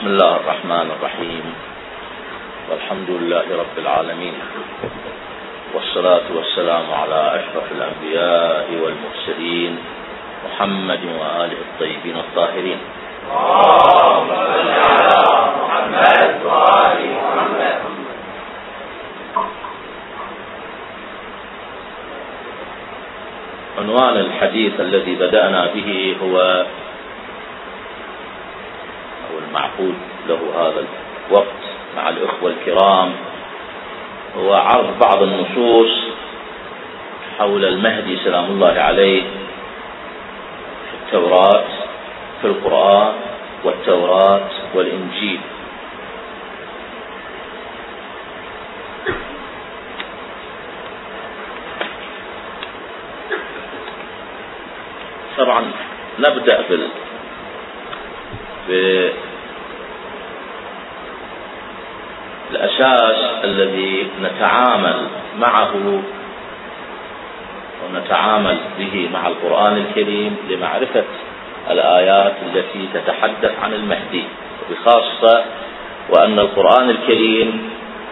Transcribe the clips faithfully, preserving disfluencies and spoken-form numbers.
بسم الله الرحمن الرحيم، والحمد لله رب العالمين، والصلاة والسلام على أشرف الأنبياء والمرسلين محمد وآله الطيبين الطاهرين. اللهم صل على محمد وآل محمد. عنوان الحديث الذي بدأنا به هو المعقود له هذا الوقت مع الإخوة الكرام هو عرض بعض النصوص حول المهدي سلام الله عليه في التوراة، في القرآن والتوراة والإنجيل. طبعا نبدأ بال بالأساس الذي نتعامل معه ونتعامل به مع القرآن الكريم لمعرفة الآيات التي تتحدث عن المهدي، وبخاصة وأن القرآن الكريم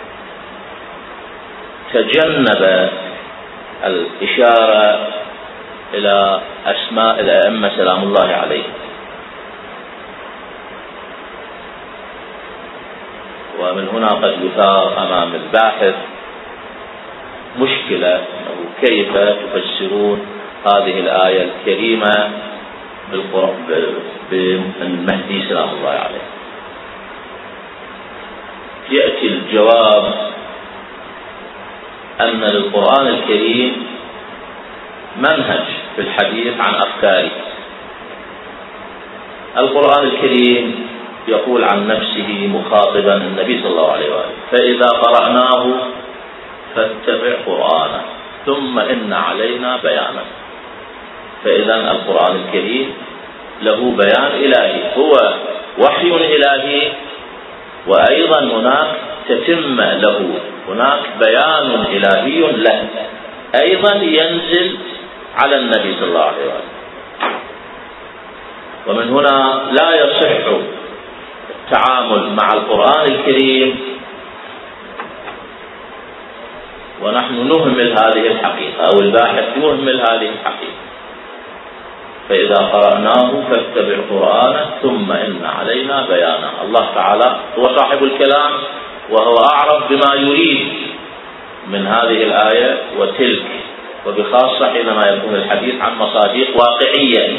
تجنب الإشارة إلى أسماء الأئمة سلام الله عليهم، ومن هنا قد يثار أمام الباحث مشكلة أنه كيف تفسرون هذه الآية الكريمة بالمهدي سلام الله عليه. يأتي الجواب أن للقرآن الكريم منهج في الحديث عن أفكاره. القرآن الكريم يقول عن نفسه مخاطبا النبي صلى الله عليه وآله: فإذا قرأناه فاتبع قرآنه ثم إن علينا بيانه. فإذا القرآن الكريم له بيان إلهي، هو وحي إلهي، وأيضا هناك تتمة له، هناك بيان إلهي له أيضا ينزل على النبي صلى الله عليه وآله. ومن هنا لا يصح التعامل مع القرآن الكريم ونحن نهمل هذه الحقيقة، أو الباحث يهمل هذه الحقيقة. فإذا قرأناه فاتبع قرآنه ثم إن علينا بيانه. الله تعالى هو صاحب الكلام، وهو أعرف بما يريد من هذه الآية وتلك، وبخاصة حينما يكون الحديث عن مصادق واقعية.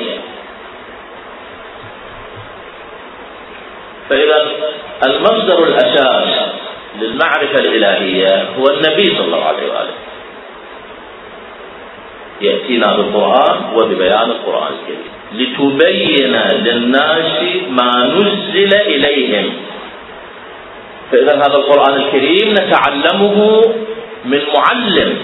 فإذا المصدر الأساس للمعرفة الإلهية هو النبي صلى الله عليه وآله، يأتينا بالقرآن وببيان القرآن الكريم لتبين للناس ما نزل إليهم. فإذا هذا القرآن الكريم نتعلمه من معلم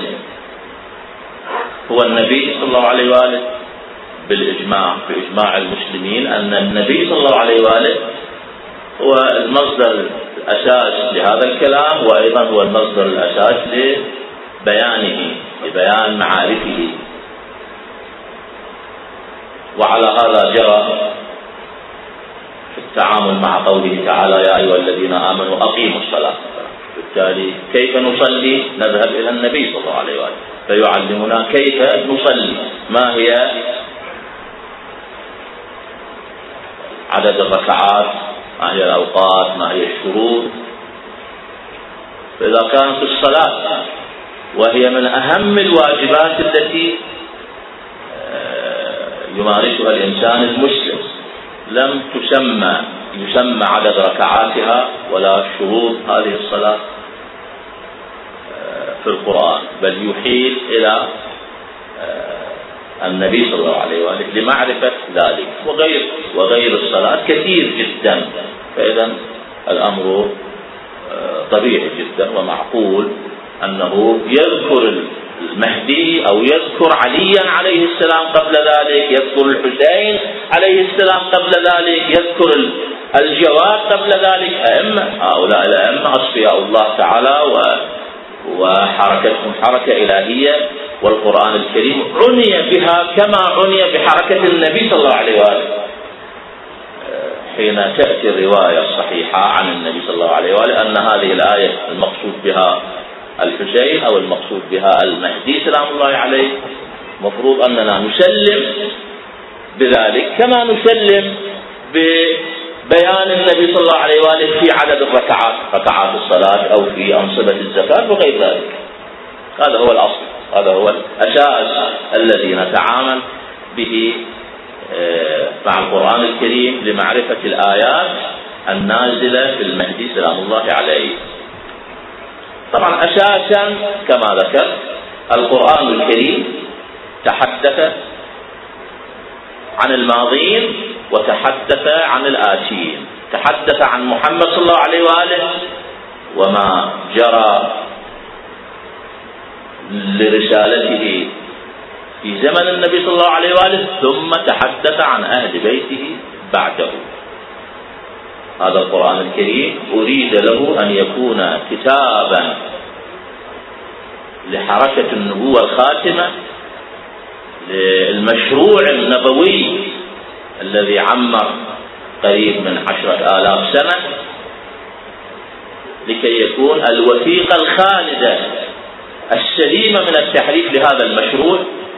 هو النبي صلى الله عليه وآله، بالإجماع بإجماع المسلمين أن النبي صلى الله عليه وآله هو المصدر الأساس لهذا الكلام، وأيضا هو المصدر الأساس لبيانه، لبيان معارفه. وعلى هذا جرى في التعامل مع قوله تعالى: يا أيها الذين آمنوا أقيموا الصلاة. بالتالي كيف نصلي؟ نذهب إلى النبي صلى الله عليه وآله فيعلمنا كيف نصلي، ما هي عدد الركعات، ما هي الأوقات، ما هي الشروط. فإذا كانت الصلاة وهي من أهم الواجبات التي يمارسها الإنسان المسلم لم تسمى يسمى عدد ركعاتها ولا شروط هذه الصلاة في القرآن، بل يحيل إلى النبي صلى الله عليه وآله لمعرفة ذلك، وغير وغير الصلاة كثير جدا. فإذا الأمر طبيعي جدا ومعقول أنه يذكر المهدي أو يذكر عليا عليه السلام قبل ذلك، يذكر الحسين عليه السلام قبل ذلك، يذكر الجواد قبل ذلك. أئمة، هؤلاء الأئمة أصفياء الله تعالى وحركتهم حركة إلهية، والقرآن الكريم عني بها كما عني بحركة النبي صلى الله عليه وآله. حين تأتي الرواية الصحيحة صحيحة عن النبي صلى الله عليه وآله أن هذه الآية المقصود بها الحسين أو المقصود بها المهدي سلام الله عليه، مفروض أننا نسلم بذلك كما نسلم ببيان النبي صلى الله عليه وآله في عدد الركعات، ركعات الصلاة أو في أنصبة الزكاة وغير ذلك. هذا هو الأصل، هذا هو الأساس الذي نتعامل به مع القرآن الكريم لمعرفة الآيات النازلة في المهدي سلام الله عليه. طبعا أساسا كما ذكر القرآن الكريم تحدث عن الماضين وتحدث عن الآتين، تحدث عن محمد صلى الله عليه وآله وما جرى لرسالته في زمن النبي صلى الله عليه وآله، ثم تحدث عن أهل بيته بعده. هذا القرآن الكريم أريد له أن يكون كتابا لحركة النبوة الخاتمة، للمشروع النبوي الذي عمر قريب من عشرة آلاف سنة، لكي يكون الوثيقة الخالدة السليمة من التحريف لهذا المشروع.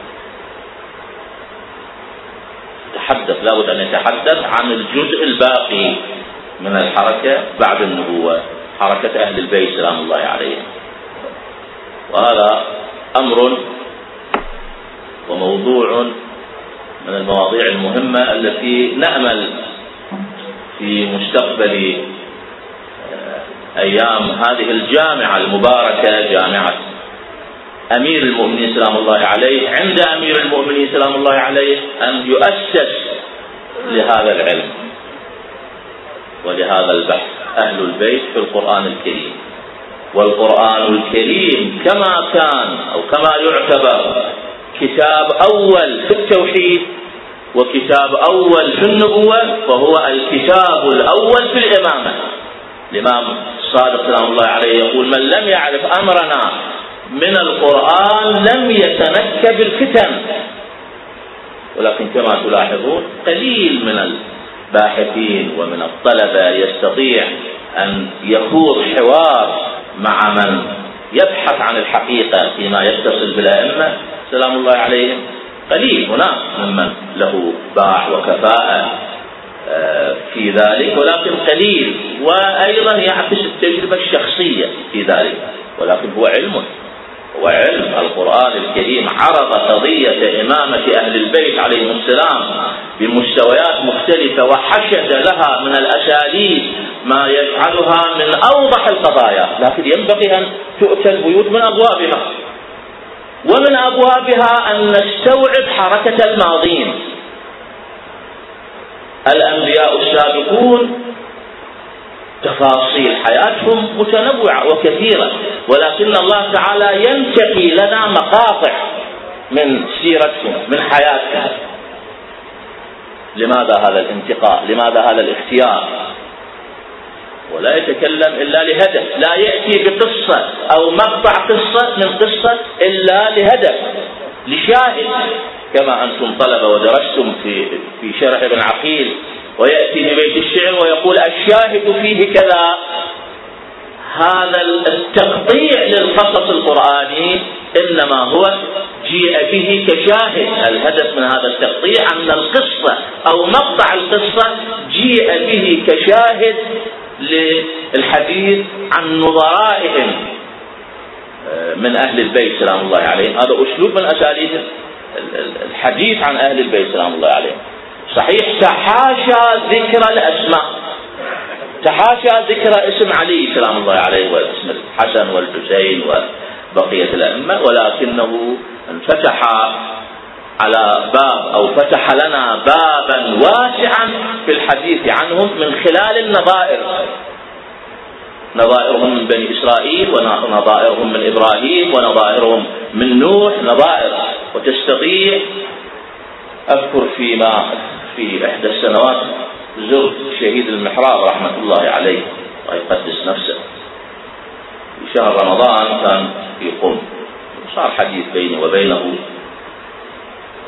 تحدث لابد أن يتحدث عن الجزء الباقي من الحركة بعد النبوة، حركة أهل البيت سلام الله عليهم. وهذا أمر وموضوع من المواضيع المهمة التي نأمل في مستقبل أيام هذه الجامعة المباركة، جامعة أمير المؤمنين سلام الله عليه، عند أمير المؤمنين سلام الله عليه أن يؤسس لهذا العلم ولهذا البحث أهل البيت في القرآن الكريم. والقرآن الكريم كما كان أو كما يعتبر كتاب أول في التوحيد وكتاب أول في النبوة، فهو الكتاب الأول في الإمامة. الإمام الصادق سلام الله عليه يقول: من لم يعرف أمرنا من القرآن لم يتنكب الفتن. ولكن كما تلاحظون قليل من الباحثين ومن الطلبة يستطيع أن يخوض حوار مع من يبحث عن الحقيقة فيما يتصل بالأئمة سلام الله عليهم. قليل هناك ممن له باع وكفاءة في ذلك، ولكن قليل، وأيضا يعكس التجربة الشخصية في ذلك، ولكن هو علم وعلم. القرآن الكريم عرض قضية إمامة أهل البيت عليهم السلام بمستويات مختلفة، وحشد لها من الأساليب ما يجعلها من أوضح القضايا، لكن ينبغي أن تؤتى البيوت من أبوابها. ومن أبوابها أن نستوعب حركة الماضين، الأنبياء السابقون تفاصيل حياتهم متنوعة وكثيرة، ولكن الله تعالى ينتقي لنا مقاطع من سيرتهم من حياتهم. لماذا هذا الانتقاء؟ لماذا هذا الاختيار؟ ولا يتكلم إلا لهدف، لا يأتي بقصة أو مقطع قصة من قصة إلا لهدف، لشاهد، كما أنتم طلبة ودرستم في في شرح ابن عقيل، ويأتي ببيت الشعر ويقول: الشاهد فيه كذا. هذا التقطيع للقصص القرآني إنما هو جيء به كشاهد. الهدف من هذا التقطيع أن القصة أو مقطع القصة جيء به كشاهد للحديث عن نظرائهم من أهل البيت سلام الله عليهم. هذا أسلوب من أساليب الحديث عن أهل البيت سلام الله عليهم. صحيح تحاشى ذكر الأسماء، تحاشى ذكر اسم علي سلام الله عليه واسم الحسن والحسين وبقية الأئمة، ولكنه انفتح على باب أو فتح لنا بابا واسعا في الحديث عنهم من خلال النظائر، نظائرهم من بني إسرائيل ونظائرهم من إبراهيم ونظائرهم من نوح، نظائر. وتستطيع، أذكر فيما في إحدى السنوات زرت شهيد المحراب رحمة الله عليه ويقدس نفسه في شهر رمضان، كان في قم، صار حديث بيني وبينه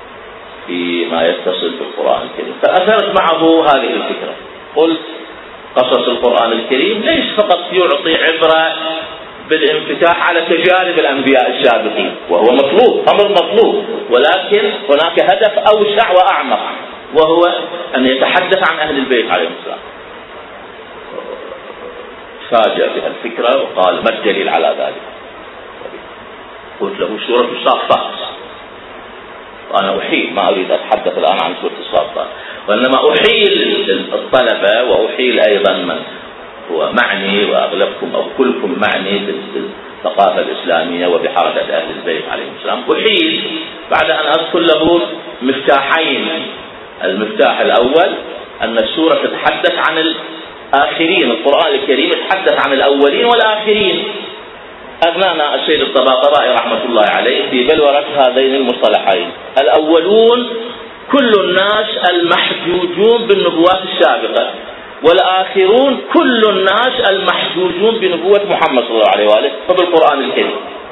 فيما يتصل بالقرآن الكريم، فأثرت معه هذه الفكرة. قلت: قصص القرآن الكريم ليس فقط يعطي عبرة بالانفتاح على تجارب الأنبياء السابقين، وهو مطلوب، أمر مطلوب، ولكن هناك هدف أوسع وأعمق، وهو أن يتحدث عن أهل البيت عليهم السلام. فاجأ بها الفكرة وقال: ما الدليل على ذلك؟ قلت له: سورة الصافات. وأنا أحيل، ما أريد أتحدث الآن عن سورة الصافات، وإنما أحيل الطلبة وأحيل أيضا من هو معني، وأغلبكم أو كلكم معني بالثقافة الإسلامية وبحركة أهل البيت عليهم السلام، أحيل بعد أن أذكر له مفتاحين. المفتاح الأول أن السورة تتحدث عن الآخرين، القرآن الكريم يتحدث عن الأولين والآخرين. أغنانا السيد الطباطبائي رحمة الله عليه في بلورة هذين المصطلحين: الأولون كل الناس المحجوجون بالنبوات السابقة، والآخرون كل الناس المحجوجون بنبوة محمد صلى الله عليه وآله وبالقرآن الكريم.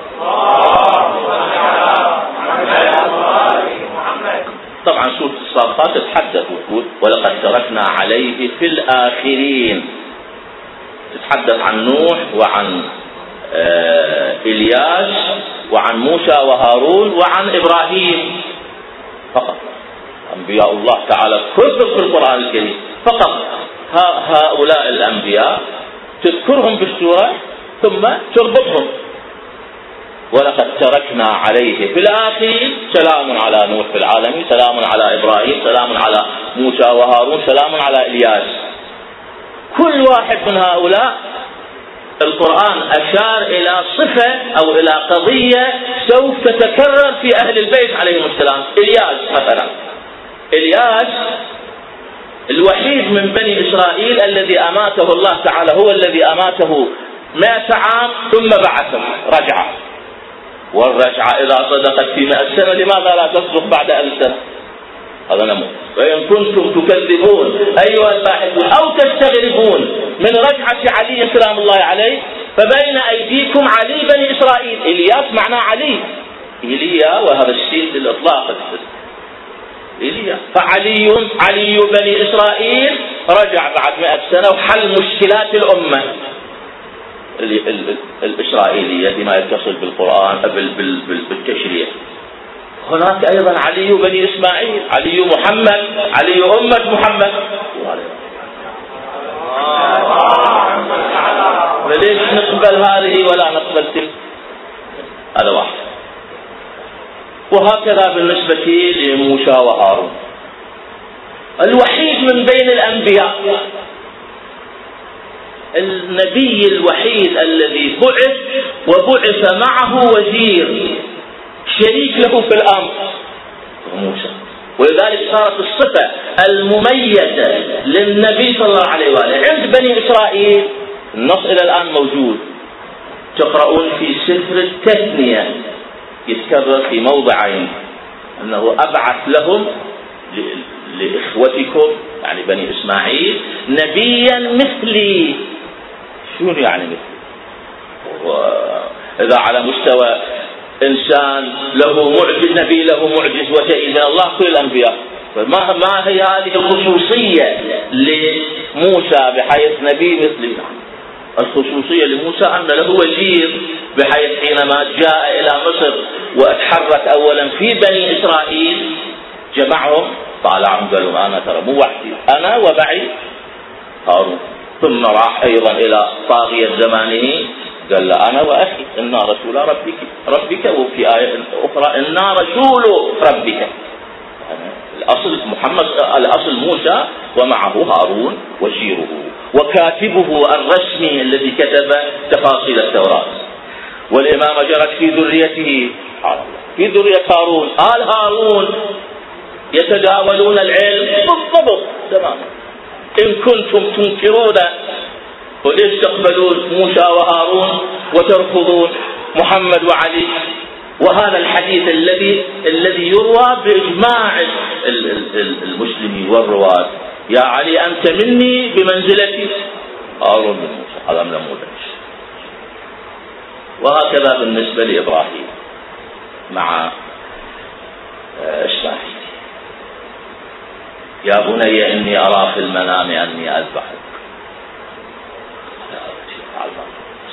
طبعا سورة الصافات تتحدث وتقول: ولقد تركنا عليه في الآخرين. تتحدث عن نوح وعن آه إلياس وعن موسى وهارون وعن إبراهيم فقط. أنبياء الله تعالى كثر في القرآن الكريم، فقط هؤلاء الأنبياء تذكرهم بالسورة ثم تربطهم. ولقد تركنا عليه في الآخرين سلام على نوح في العالمين، سلام على إبراهيم، سلام على موسى وهارون، سلام على إلياس. كل واحد من هؤلاء القرآن أشار إلى صفة أو إلى قضية سوف تتكرر في أهل البيت عليهم السلام. إلياس مثلا، إلياس الوحيد من بني إسرائيل الذي أماته الله تعالى، هو الذي أماته مئة عام ثم بعثه، رجع. والرجعة إذا صدقت في مئة سنة لماذا لا تصدق بعد ألف سنة؟ هذا نموذج. وإن كنتم تكذبون أيها الباحثون أو تستغربون من رجعة علي سلام الله عليه، فبين أيديكم علي بني إسرائيل. إلياس معناه علي، إيليا، وهذا الشيء للإطلاق، إيليا. فعلي علي بني إسرائيل رجع بعد مئة سنة وحل مشكلات الأمة الإسرائيلية بما يتصل بالقرآن بالتشريع. هناك أيضا علي بني إسماعيل، علي محمد، علي أمة محمد. فليش نقبل هذه ولا نقبل تلك؟ هذا واحد. وهكذا بالنسبة لموسى وهارون، الوحيد من بين الأنبياء، النبي الوحيد الذي بعث وبعث معه وزير شريك له في الأمر، موسى. ولذلك صارت الصفة المميزة للنبي صلى الله عليه وآله عند بني إسرائيل. النص إلى الآن موجود، تقرؤون في سفر التثنية يتكرر في موضعين أنه أبعث لهم لإخوتكم يعني بني إسماعيل نبيا مثلي. شو يعني مثلي؟ وإذا على مستوى إنسان له معجز، نبي له معجز وشيء من الله كل الأنبياء، فما ما هي هذه الخصوصية لموسى بحيث نبي مثلي؟ الخصوصية لموسى أن له وزير، بحيث حينما جاء إلى مصر واتحرك أولا في بني إسرائيل جمعهم، طالعهم قالوا أنا ترى مو وحدي، أنا وبعي هارون. ثم راح أيضا إلى طاغية زمانه قال له أنا وأخي إنا رسول ربك ربك وفي آية أخرى إنا رسول ربك. الأصل محمد، الأصل موسى ومعه هارون وزيره وكاتبه الرسمي الذي كتب تفاصيل التوراة. والإمامة جرت في ذريته، في ذرية هارون، آل هارون يتداولون العلم بالضبط تماما. إن كنتم تنكرون وليش تقبلون موسى وهارون وترفضون محمد وعلي؟ وهذا الحديث الذي الذي يروى بإجماع المسلمين والرواة: يا علي أنت مني بمنزلة هارون من موسى. هذا نموذج. وهكذا بالنسبة لإبراهيم مع إسماعيل: يا بني إني أرى في المنام أني أذبحك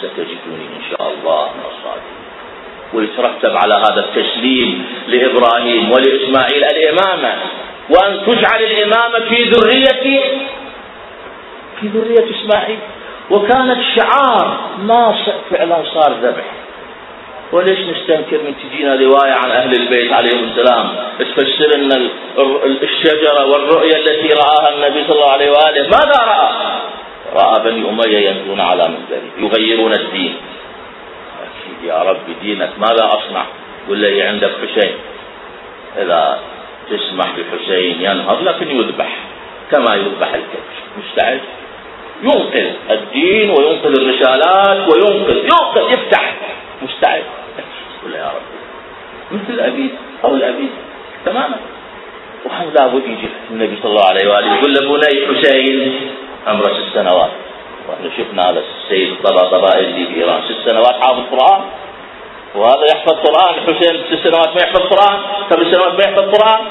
ستجدني إن شاء الله من الصالحين. ويترتب على هذا التسليم لإبراهيم ولإسماعيل الإمامة، وأن تجعل الإمامة في ذرية في ذرية إسماعيل. وكانت شعار ما فعلا صار ذبح. وليش نستنكر من تجينا رواية عن أهل البيت عليهم السلام تفسر أن الشجرة والرؤية التي رآها النبي صلى الله عليه وآله ماذا رأى؟ رأى بني أمية ينزلون على منبره يغيرون الدين. أكيد يا رب دينك ماذا أصنع؟ قل لي عندك حسين، إذا تسمح بحسين ينهض لكن يذبح كما يذبح الكبش. مستعد ينقذ الدين وينقذ الرسالات وينقذ ينقذ يفتح. مستعد. قل يا رب مثل أبي أو الأبي تماما. وهم لابد يجي النبي صلى الله عليه وآله يقول لبني حسين عمره ست سنوات. وإحنا شفنا هذا السيد طبائل اللي في إيران ست سنوات حافظ قرآن، وهذا يحفظ قرآن. حسين ست سنوات ما يحفظ قرآن، سبع سنوات ما يحفظ قرآن.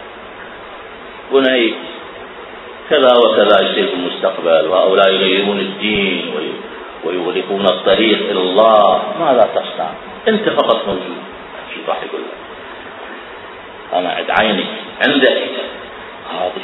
بني كذا وكذا يصير في المستقبل، وهؤلاء يغيرون الدين ويغلقون الطريق إلى الله. ماذا تصنع؟ أنت فقط موجود. شو راح يقول لك؟ أنا عند عينك عندك. هذه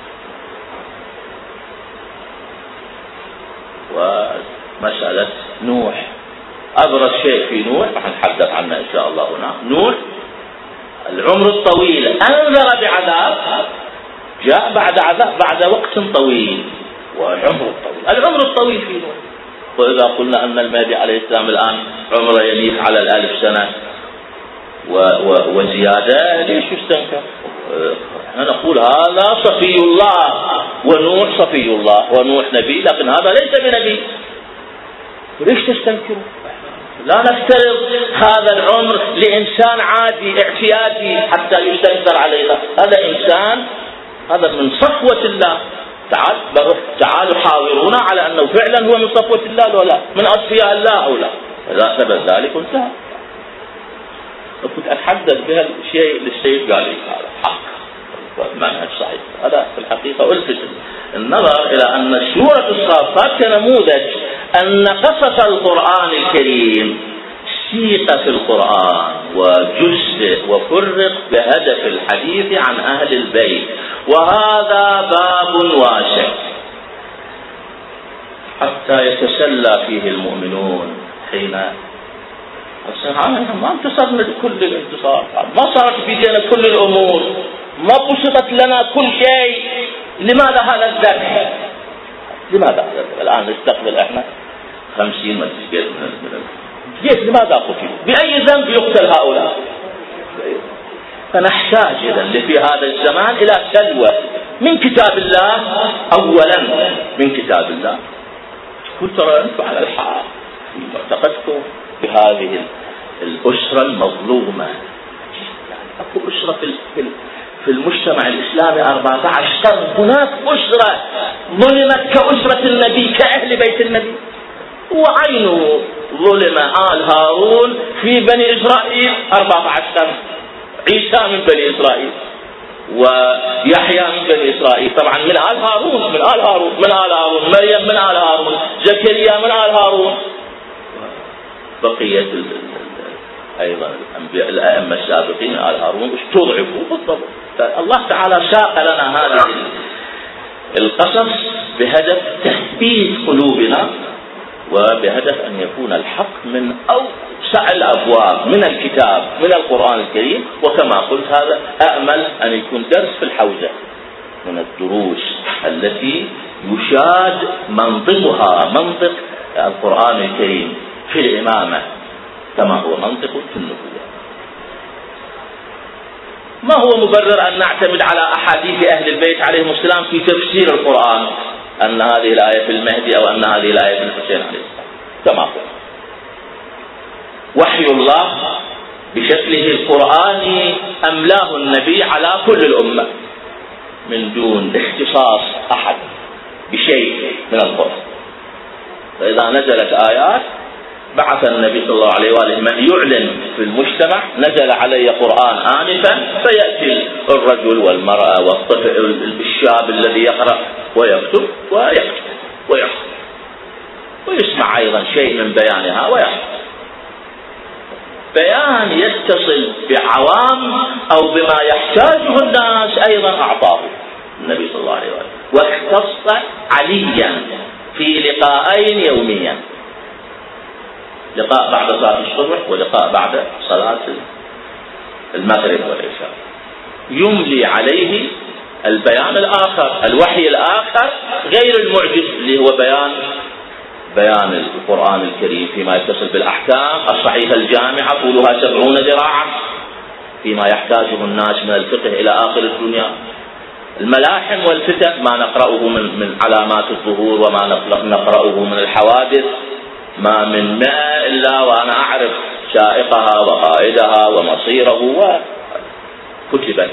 ومسألة نوح أبرز شيء في نوح راح نتحدث عنه إن شاء الله هنا. نوح العمر الطويل أنذر بعذاب، جاء بعد عذاب بعد وقت طويل وعمر طويل. العمر الطويل في نوح. وإذا قلنا أن المهدي عليه السلام الآن عمره يليق على الألف سنة و و وزيادة، ليش يستنكر؟ احنا نقول هذا صفي الله ونوح صفي الله، ونوح نبي لكن هذا ليس بنبي. ليش تستنكروا؟ لا نفترض هذا العمر لإنسان عادي اعتيادي حتى يستنكر علينا. هذا إنسان، هذا من صفوة الله. تعال تعالوا حاورونا على أنه فعلا هو من صفوة الله ولا من أصفياء الله أو لا. إذا ثبت ذلك انتهى. وكنت أتحدث بها الشيء للسيد قال لي هذا حق والمنهج صحيح. هذا في الحقيقة ألفت النظر إلى أن سورة الصافات كنموذج أن قصص القرآن الكريم سيق في القرآن وجزء وفرق بهدف الحديث عن أهل البيت، وهذا باب واسع حتى يتسلى فيه المؤمنون. حين ما انتصرنا لكل الانتصار، ما صارت في يدنا كل الأمور، ما بسطت لنا كل شيء. لماذا هذا الذبح؟ لماذا هذا الذبح؟ الآن نستقبل احنا خمسين مجلس من ليش؟ لماذا قتلوا؟ بأي ذنب يقتل هؤلاء؟ فنحتاج إذن في هذا الزمان إلى سلوى من كتاب الله أولا، من كتاب الله. قلت ترى أنتم على الحق في معتقدكم بهذه الأسرة المظلومة. يعني أكو أسرة في في المجتمع الإسلامي أربعة عشر قرن، هناك أسرة ظلمت كأسرة النبي كأهل بيت النبي. وعينه ظلم آل هارون في بني إسرائيل أربعة عشر قرن. عيسى من بني إسرائيل ويحيى من بني إسرائيل، طبعا من آل هارون من آل هارون من آل هارون مريم من آل هارون، زكريا من آل هارون، بقية أيضا الأنبياء الأئمة السابقين من آل هارون استضعفوا بالضبط. الله تعالى ساق لنا هذه القصص بهدف تثبيت قلوبنا وبهدف أن يكون الحق من أوسع الأبواب من الكتاب من القرآن الكريم. وكما قلت هذا أأمل أن يكون درس في الحوزة من الدروس التي يشاد منطقها منطق القرآن الكريم في الإمامة كما هو منطق في النبوة. ما هو مبرر أن نعتمد على أحاديث أهل البيت عليهم السلام في تفسير القرآن أن هذه الآية في المهدي أو أن هذه الآية في الحسين عليه السلام؟ كما قلت وحي الله بشكله القرآني أملاه النبي على كل الأمة من دون اختصاص أحد بشيء من القرآن. فإذا نزلت آيات بعث النبي صلى الله عليه وآله من يعلن في المجتمع نزل علي قرآن آنفا، فيأتي الرجل والمرأة والطفل الشاب الذي يقرأ ويكتب ويكتب ويكتب. ويسمع أيضا شيء من بيانها ويحفظ. بيان يتصل بعوام أو بما يحتاجه الناس أيضا أعطاه النبي صلى الله عليه وسلم، واختص عليا في لقاءين يوميا، لقاء بعد صلاة الصبح ولقاء بعد صلاة المغرب والعشاء، يملي عليه البيان الآخر، الوحي الآخر غير المعجز اللي هو بيان بيان القرآن الكريم فيما يتصل بالأحكام الصحيحة الجامعة طولها سبعون ذراعا فيما يحتاجه الناس من الفقه إلى آخر الدنيا، الملاحم والفتن ما نقرأه من, من علامات الظهور وما نقرأه من الحوادث ما من ماء إلا وأنا أعرف شائقها وقائدها ومصيره، وكتبت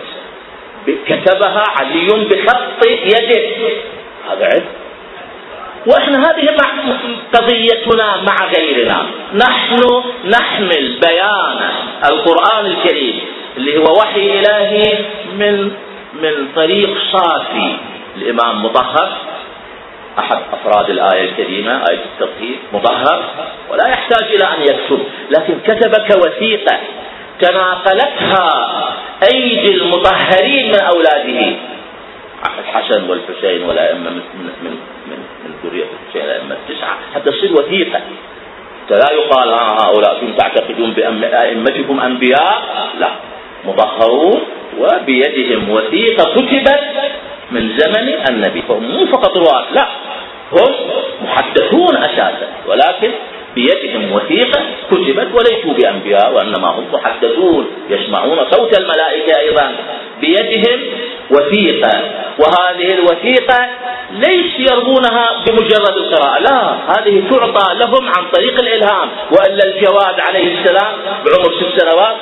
كتبها علي بخط يده، هذا علم. وإحنا هذه قضيتنا مع غيرنا، نحن نحمل بيان القرآن الكريم اللي هو وحي إلهي من من طريق صافي. الإمام مطهر أحد أفراد الآية الكريمة آية التطهير مطهر ولا يحتاج إلى أن يكتب، لكن كتب كوثيقة تناقلتها أيدي المطهرين من أولاده الحسن والحسين والأئمة من من من من ذرية الحسين الأئمة التسعة حتى تصير وثيقة. لا يقال ها هؤلاء كنتم تعتقدون بأئمتكم أنبياء، لا، مطهرون وبيدهم وثيقة كتبت من زمن النبي، فهم مو فقط رواة، لا، هم محدثون أساسا، ولكن بيدهم وثيقة كتبت وليسوا بأنبياء وإنما هم محدثون يسمعون صوت الملائكة أيضا، بيدهم وثيقة، وهذه الوثيقة ليس يرضونها بمجرد القراءة، لا، هذه تعطى لهم عن طريق الإلهام. وإلا الجواد عليه السلام بعمر ست سنوات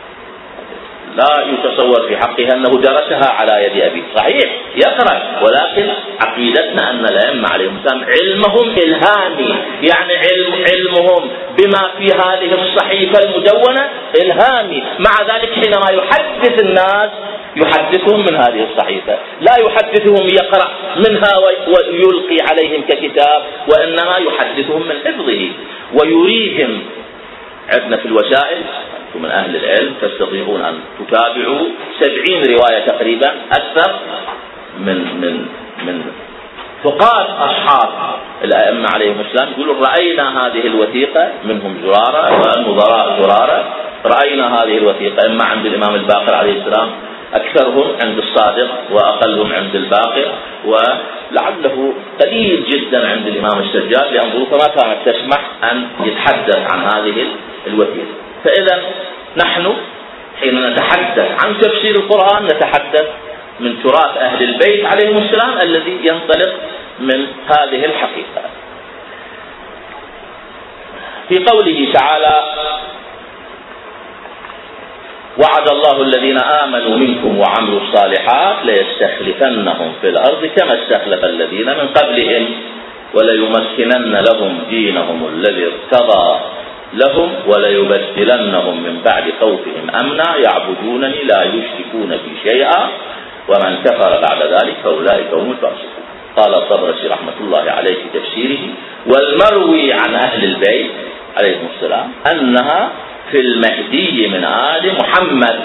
لا يتصور في حقها أنه درسها على يد أبيه، صحيح يقرأ، ولكن عقيدتنا أن الأئمة عليهم السلام علمهم إلهامي، يعني علم علمهم بما في هذه الصحيفة المدونة إلهامي، مع ذلك حينما يحدث الناس يحدثهم من هذه الصحيفة، لا يحدثهم يقرأ منها ويلقي عليهم ككتاب، وإنما يحدثهم من حفظه ويريهم. عندنا في الوسائل من أهل العلم تستطيعون أن تتابعوا سبعين رواية تقريبا أكثر من من من فقهاء أصحاب الأئمة عليهم السلام يقولون رأينا هذه الوثيقة، منهم زرارة والنظراء زرارة، رأينا هذه الوثيقة إما عند الإمام الباقر عليه السلام، أكثرهم عند الصادق وأقلهم عند الباقر، ولعله قليل جدا عند الإمام السجاد، لأن ظروفه ما كانت تسمح أن يتحدث عن هذه الوثيقة. فإذا نحن حين نتحدث عن تفسير القرآن نتحدث من تراث أهل البيت عليهم السلام الذي ينطلق من هذه الحقيقة. في قوله تعالى: وعد الله الذين آمنوا منكم وعملوا الصالحات ليستخلفنهم في الأرض كما استخلف الذين من قبلهم وليمكنن لهم دينهم الذي ارتضى لهم وليبدلنهم من بعد خوفهم أمنا يعبدونني لا يشركون بي شيئا ومن كفر بعد ذلك فأولئك هم الفاسقون. قال الطبرسي رحمة الله عليه في تفسيره: والمروي عن أهل البيت عليهم السلام أنها في المهدي من آل محمد.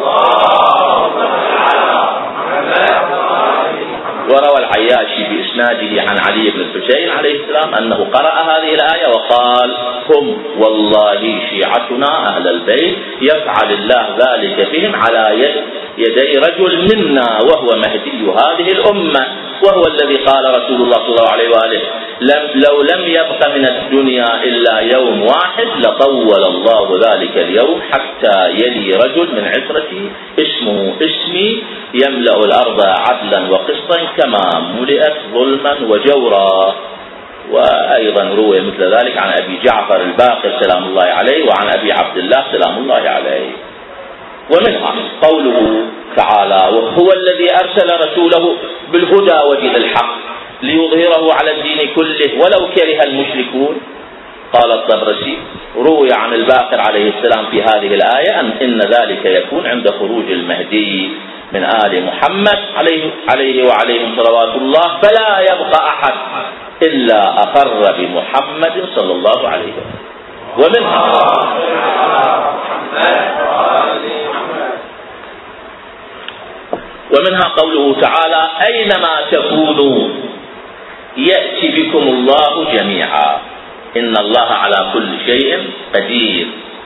وروى العياشي بإسناده عن علي بن الحسين عليه السلام أنه قرأ هذه الآية وقال: هم والله شيعتنا أهل البيت يفعل الله ذلك بهم على يد يدي رجل منا وهو مهدي هذه الأمة، وهو الذي قال رسول الله صلى الله عليه وآله: لو لم يبق من الدنيا إلا يوم واحد لطول الله ذلك اليوم حتى يلي رجل من عترتي اسمه اسمي يملأ الأرض عدلا وقسطا كما ملئت ظلما وجورا. وأيضا روي مثل ذلك عن أبي جعفر الباقر سلام الله عليه وعن أبي عبد الله سلام الله عليه. ومنها قوله تعالى: وهو الذي أرسل رسوله بالهدى ودين الحق ليظهره على الدين كله ولو كره المشركون. قال الطبرسي: روي عن الباقر عليه السلام في هذه الآية أن إن ذلك يكون عند خروج المهدي من آل محمد عليه, عليه وعليهم صلوات الله، فلا يبقى أحد إلا أقر بمحمد صلى الله عليه وسلم. ومنها ومنها قوله تعالى: أينما تكونوا يأتي بكم الله جميعا إن الله على كل شيء قدير.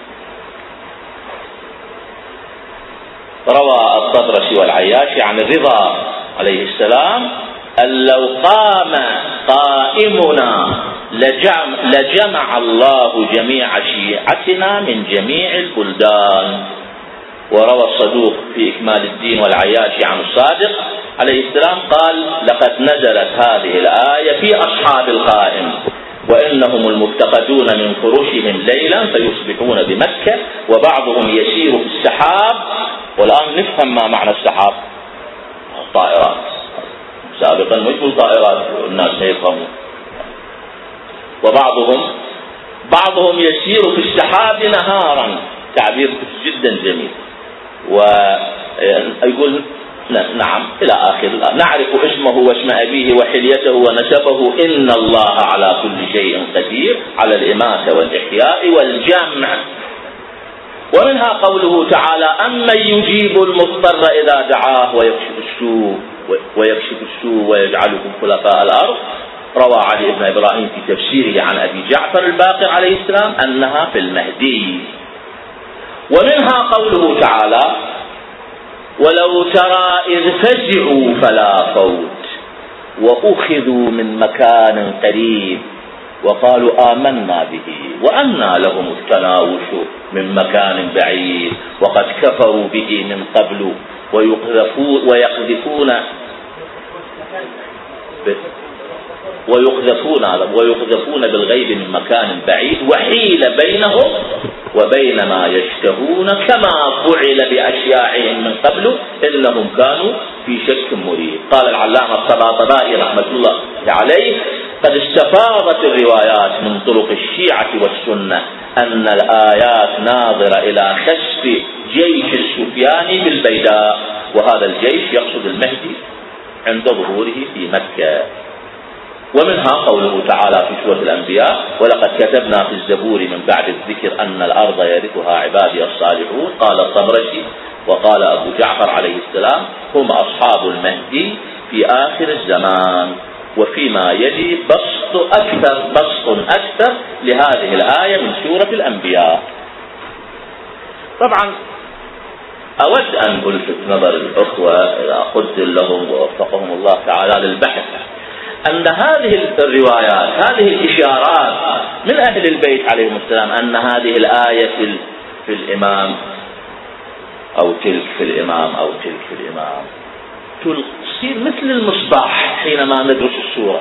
روى الطبرسي والعياشي عن الرضا عليه السلام أن لو قام قائمنا لجمع, لجمع الله جميع شيعتنا من جميع البلدان. وروى الصدوق في إكمال الدين والعياشي عن الصادق عليه السلام قال: لقد نزلت هذه الآية في أصحاب القائم وإنهم المفتقدون من فرشهم ليلا فيصبحون بمكة وبعضهم يسير في السحاب. والآن نفهم ما معنى السحاب. الطائرات سابقا مش الطائرات الناس ما يفهمون. وبعضهم بعضهم يسير في السحاب نهارا، تعبير جدا جميل. ويقول نعم إلى آخر. نعرف اسمه واسم أبيه وحليته ونسبه إن الله على كل شيء قدير على الإماتة والإحياء والجمع. ومنها قوله تعالى: أمن يجيب المضطر إذا دعاه ويكشف السوء ويكشف السوء ويجعلكم خلفاء الأرض. روى علي بن إبراهيم في تفسيره عن أبي جعفر الباقر عليه السلام أنها في المهدي. ومنها قوله تعالى: ولو ترى إذ فزعوا فلا فوت وأخذوا من مكان قريب وقالوا آمنا به وأنى لهم التناوش من مكان بعيد وقد كفروا به من قبل ويقذفون ويقذفون ويقذفون ويقذفون بالغيب من مكان بعيد وحيل بينهم وبين ما يشتهون كما فعل بأشياعهم من قبل إنهم كانوا في شك مريب. قال العلامة الطباطبائي رحمة الله عليه: قد استفاضت الروايات من طرق الشيعة والسنة أن الآيات ناظرة إلى خسف جيش السفياني بالبيداء، وهذا الجيش يقصد المهدي عند ظهوره في مكة. ومنها قوله تعالى في سورة الأنبياء: ولقد كتبنا في الزبور من بعد الذكر أن الأرض يرثها عبادي الصالحون. قال الطبرسي وقال أبو جعفر عليه السلام: هم أصحاب المهدي في آخر الزمان. وفيما يلي بسط أكثر بسط أكثر لهذه الآية من سورة الأنبياء. طبعا أود أن ألفت نظر الأخوة إذا قلت لهم ووفقهم الله تعالى للبحث أن هذه الروايات هذه الإشارات من أهل البيت عليهم السلام أن هذه الآية في, في الإمام أو تلك في الإمام أو تلك في الإمام تصير مثل المصباح حينما ندرس السورة،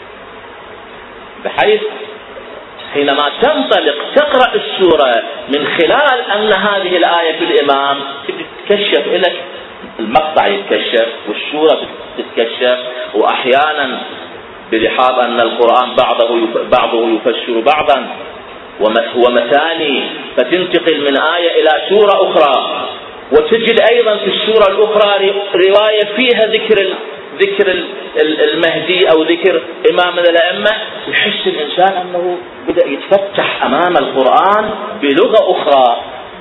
بحيث حينما تنطلق تقرأ السورة من خلال أن هذه الآية في الإمام تتكشف لك المقطع يتكشف والسورة تتكشف، وأحيانا بلحاظ أن القرآن بعضه بعضه يفسر بعضا ومثاني، فتنتقل من آية إلى سورة أخرى، وتجد أيضا في السورة الأخرى رواية فيها ذكر ذكر المهدي أو ذكر إمام من الأئمة. يحس الإنسان أنه بدأ يتفتح أمام القرآن بلغة أخرى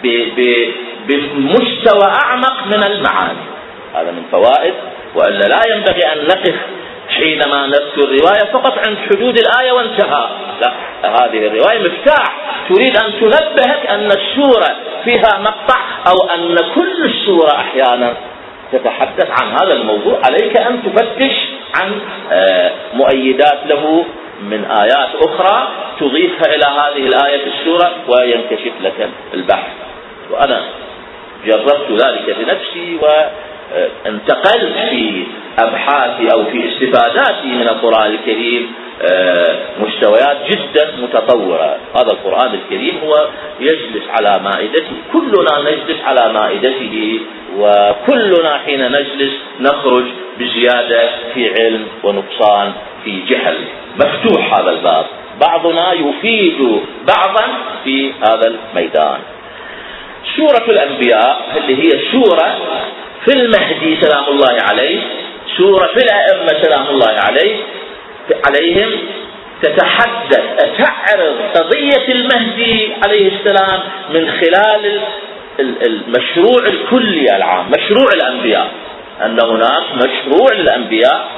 بمستوى أعمق من المعاني. هذا من فوائد. وإلا لا ينبغي أن نقف حينما نذكر الرواية فقط عند حدود الآية وانتهى، لا، هذه الرواية مفتاح تريد أن تنبهك أن السورة فيها مقطع أو أن كل السورة أحيانا تتحدث عن هذا الموضوع. عليك أن تفتش عن مؤيدات له من آيات أخرى تضيفها إلى هذه الآية في السورة وينكشف لك البحث. وأنا جربت ذلك بنفسي وانتقلت في أبحاثي أو في استفاداتي من القرآن الكريم مستويات جدا متطورة. هذا القرآن الكريم هو يجلس على مائدته، كلنا نجلس على مائدته، وكلنا حين نجلس نخرج بزيادة في علم ونقصان في جهل. مفتوح هذا الباب، بعضنا يفيد بعضا في هذا الميدان. سورة الأنبياء اللي هي سورة في المهدي سلام الله عليه، سورة في الأئمة سلام الله عليه، عليهم تتحدث تعرض قضية المهدي عليه السلام من خلال المشروع الكلي العام، مشروع الأنبياء، أن هناك مشروع للأنبياء،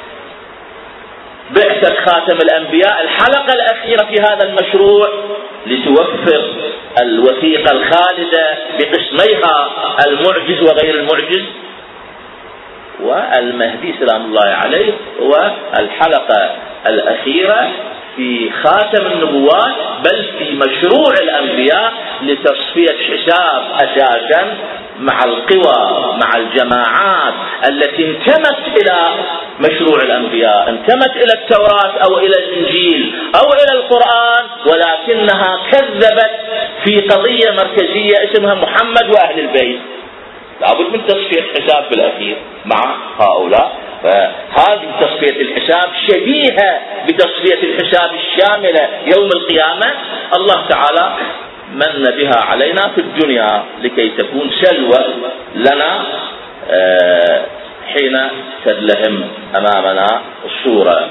بعثة خاتم الأنبياء، الحلقة الأخيرة في هذا المشروع لتوفر الوثيقة الخالدة بقسميها المعجز وغير المعجز، والمهدي سلام الله عليه والحلقة الأخيرة في خاتم النبوات، بل في مشروع الأنبياء لتصفية حساب أساسا مع القوى، مع الجماعات التي انتمت إلى مشروع الأنبياء، انتمت إلى التوراة أو إلى الإنجيل أو إلى القرآن، ولكنها كذبت في قضية مركزية اسمها محمد وأهل البيت. لابد من تصفية حساب بالأخير مع هؤلاء. فهذه تصفية الحساب شبيهة بتصفية الحساب الشاملة يوم القيامة، الله تعالى من بها علينا في الدنيا لكي تكون سلوى لنا حين تدلهم أمامنا الصورة.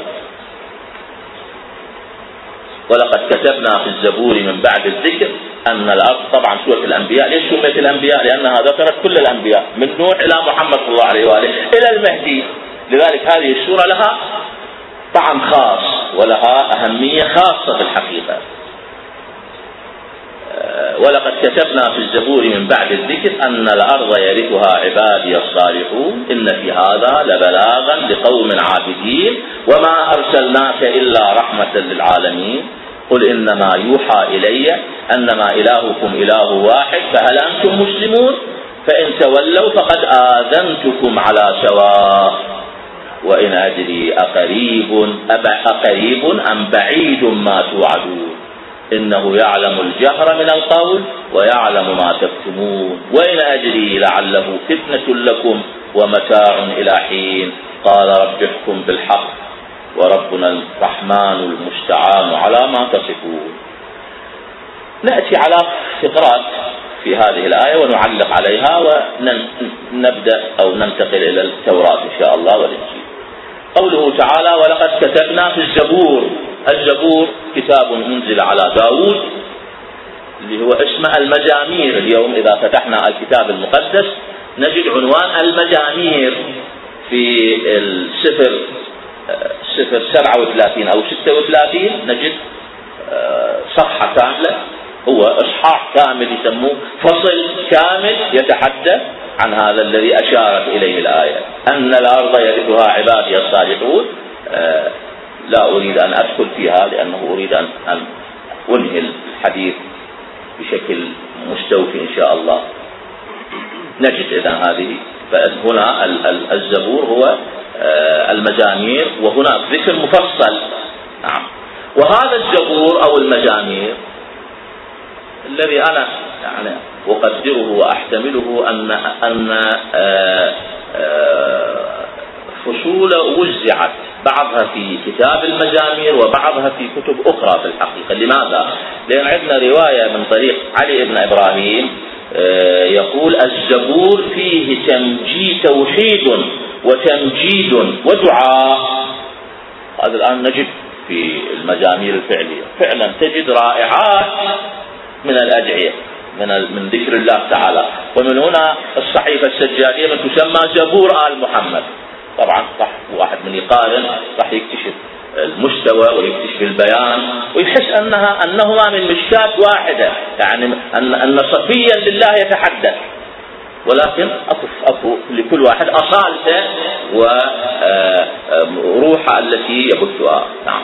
ولقد كتبنا في الزبور من بعد الذكر أن الأرض، طبعا سورة الأنبياء، ليش سميت الأنبياء؟ لأنها ذكرت كل الأنبياء من نوح إلى محمد صلى الله عليه وآله إلى المهدي، لذلك هذه السورة لها طعم خاص ولها أهمية خاصة في الحقيقة. ولقد كتبنا في الزبور من بعد الذكر أن الأرض يرثها عبادي الصالحون إن في هذا لبلاغا لقوم عابدين وما أرسلناك إلا رحمة للعالمين قل إنما يوحى إلي أنما إلهكم إله واحد فهل أنتم مسلمون فإن تولوا فقد آذنتكم على سواء وإن أدري أقريب أقريب أم بعيد ما توعدون إنه يعلم الجهر من القول ويعلم ما تكتمون وإن أدري لعله فتنة لكم ومتاع إلى حين قال رب احكم بالحق وربنا الرحمن المستعان على ما تصفون. نأتي على فقرات في هذه الآية ونعلق عليها ونبدأ أو ننتقل إلى التوراة إن شاء الله والإنجيل. قوله تعالى ولقد كتبنا في الزبور. الزبور كتاب أنزل على داود اللي هو اسمه المزامير. اليوم إذا فتحنا الكتاب المقدس نجد عنوان المزامير في السفر سفر سبعة وثلاثين أو ستة وثلاثين، نجد صفحة كاملة، هو إصحاح كامل يسموه فصل كامل يتحدث عن هذا الذي أشارت إليه الآية أن الأرض يرثها عبادي الصالحون. لا أريد أن أدخل فيها لأنه أريد أن أنهي الحديث بشكل مستوفي إن شاء الله. نجد إذن هذه، فهنا الزبور هو المزامير وهناك ذكر مفصل. نعم. وهذا الزبور أو المزامير الذي أنا يعني أقدره وأحتمله أن أن فصول وزعت بعضها في كتاب المزامير وبعضها في كتب أخرى في الحقيقة. لماذا؟ لأن عندنا رواية من طريق علي بن إبراهيم يقول الزبور فيه تمجيد توحيد وتمجيد ودعاء. هذا الآن نجد في المزامير الفعلية فعلا تجد رائعات من الأدعية من من ذكر الله تعالى. ومن هنا الصحيفة السجادية من تسمى زبور آل محمد. طبعا صح واحد من يقارن راح يكتشف المستوى ويكتشف البيان ويحس أنها أنهما من مشكاة واحدة، يعني أن أن صفيا لله يتحدث، ولكن أطف أطف لكل واحد أصالته وروحه التي يبثها. نعم.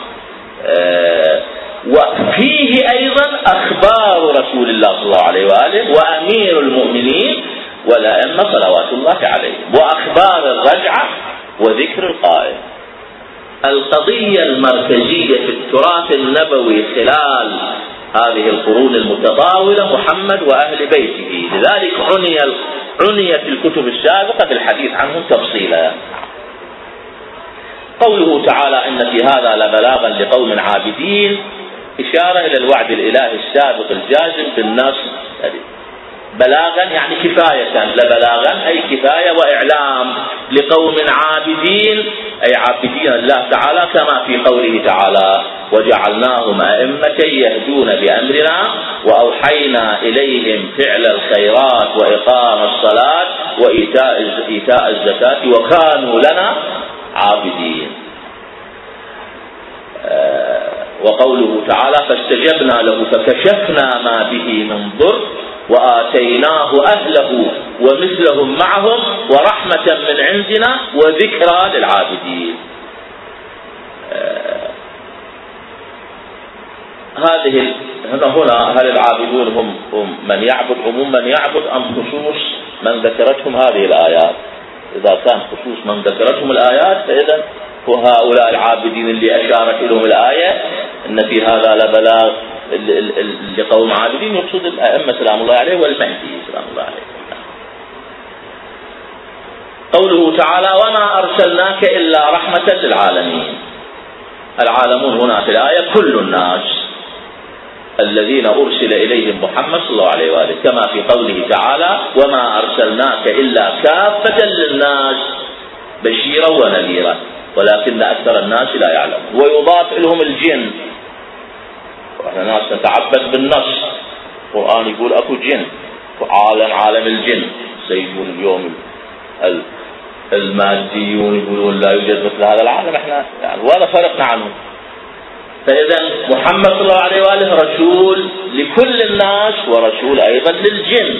وفيه أيضا أخبار رسول الله صلى الله عليه وآله وأمير المؤمنين والأئمة صلوات الله عليهم وأخبار الرجعة وذكر القائم. القضية المركزية في التراث النبوي خلال هذه القرون المتطاولة محمد وأهل بيته، لذلك عني عني في الكتب السابقة بالحديث عنهم تفصيلا. قوله تعالى إن في هذا لبلاغا لقوم عابدين، إشارة إلى الوعد الإلهي السابق الجازم بالنصر بلاغا يعني كفاية، لبلاغا أي كفاية وإعلام لقوم عابدين، أي عابدين الله تعالى، كما في قوله تعالى وجعلناهم أئمة يهدون بأمرنا وأوحينا إليهم فعل الخيرات وإقام الصلاة وإيتاء الزكاة وكانوا لنا عابدين. وقوله تعالى فاستجبنا له فكشفنا ما به من ضر وآتيناه أهله ومثلهم معهم ورحمة من عندنا وذكرى للعابدين. آه هذه هنا هل العابدون هم, هم من يعبد عموم من يعبد أم خصوص من ذكرتهم هذه الآيات؟ إذا كان خصوص من ذكرتهم الآيات فإذا وهؤلاء العابدين اللي أشارت لهم الآية إن في هذا لبلاغ لقوم عابدين، يقصد الأئمة سلام الله عليه والمهدي سلام الله عليه. قوله تعالى وما أرسلناك إلا رحمة للعالمين. العالمون هنا في الآية كل الناس الذين أرسل إليهم محمد صلى الله عليه وآله، كما في قوله تعالى وما أرسلناك إلا كافة للناس بشيرا ونذيرا ولكن أكثر الناس لا يعلمون. ويضاف لهم الجن، واحنا ناس نتعبد بالنص، القرآن يقول اكو جن وعالم عالم الجن، سيقول اليوم الماديون يقولون لا يوجد مثل هذا العالم، احنا يعني ولا فرقنا عنه. فإذا محمد صلى الله عليه وآله رسول لكل الناس ورسول أيضا للجن.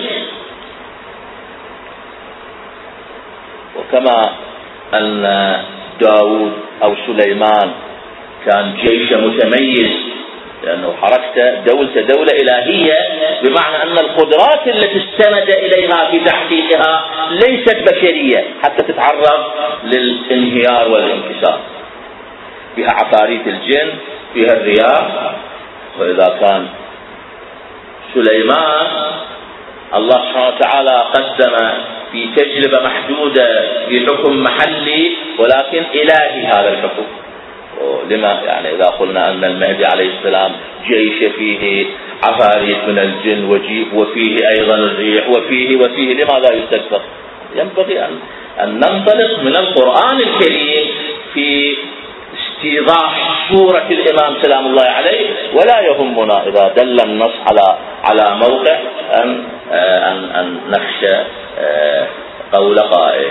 وكما أن داود أو سليمان كان جيش متميز لأنه حركته دولة دولة إلهية، بمعنى أن القدرات التي استند إليها في تحقيقها ليست بشرية حتى تتعرض للانهيار والانكسار. فيها عفاريت الجن، فيها الرياح. وإذا كان سليمان الله سبحانه وتعالى قدم في تجربة محدودة في حكم محلي ولكن إلهي هذا الحكم. لما يعني إذا قلنا أن المهدي عليه السلام جيش فيه عفاريت من الجن وجيب وفيه أيضا الريح وفيه وفيه لماذا يستكبر؟ ينبغي أن, أن ننطلق من القرآن الكريم في استيضاح صورة الإمام سلام الله عليه، ولا يهمنا إذا دل النص على على موقع أن أن, أن نخشى قول قائل.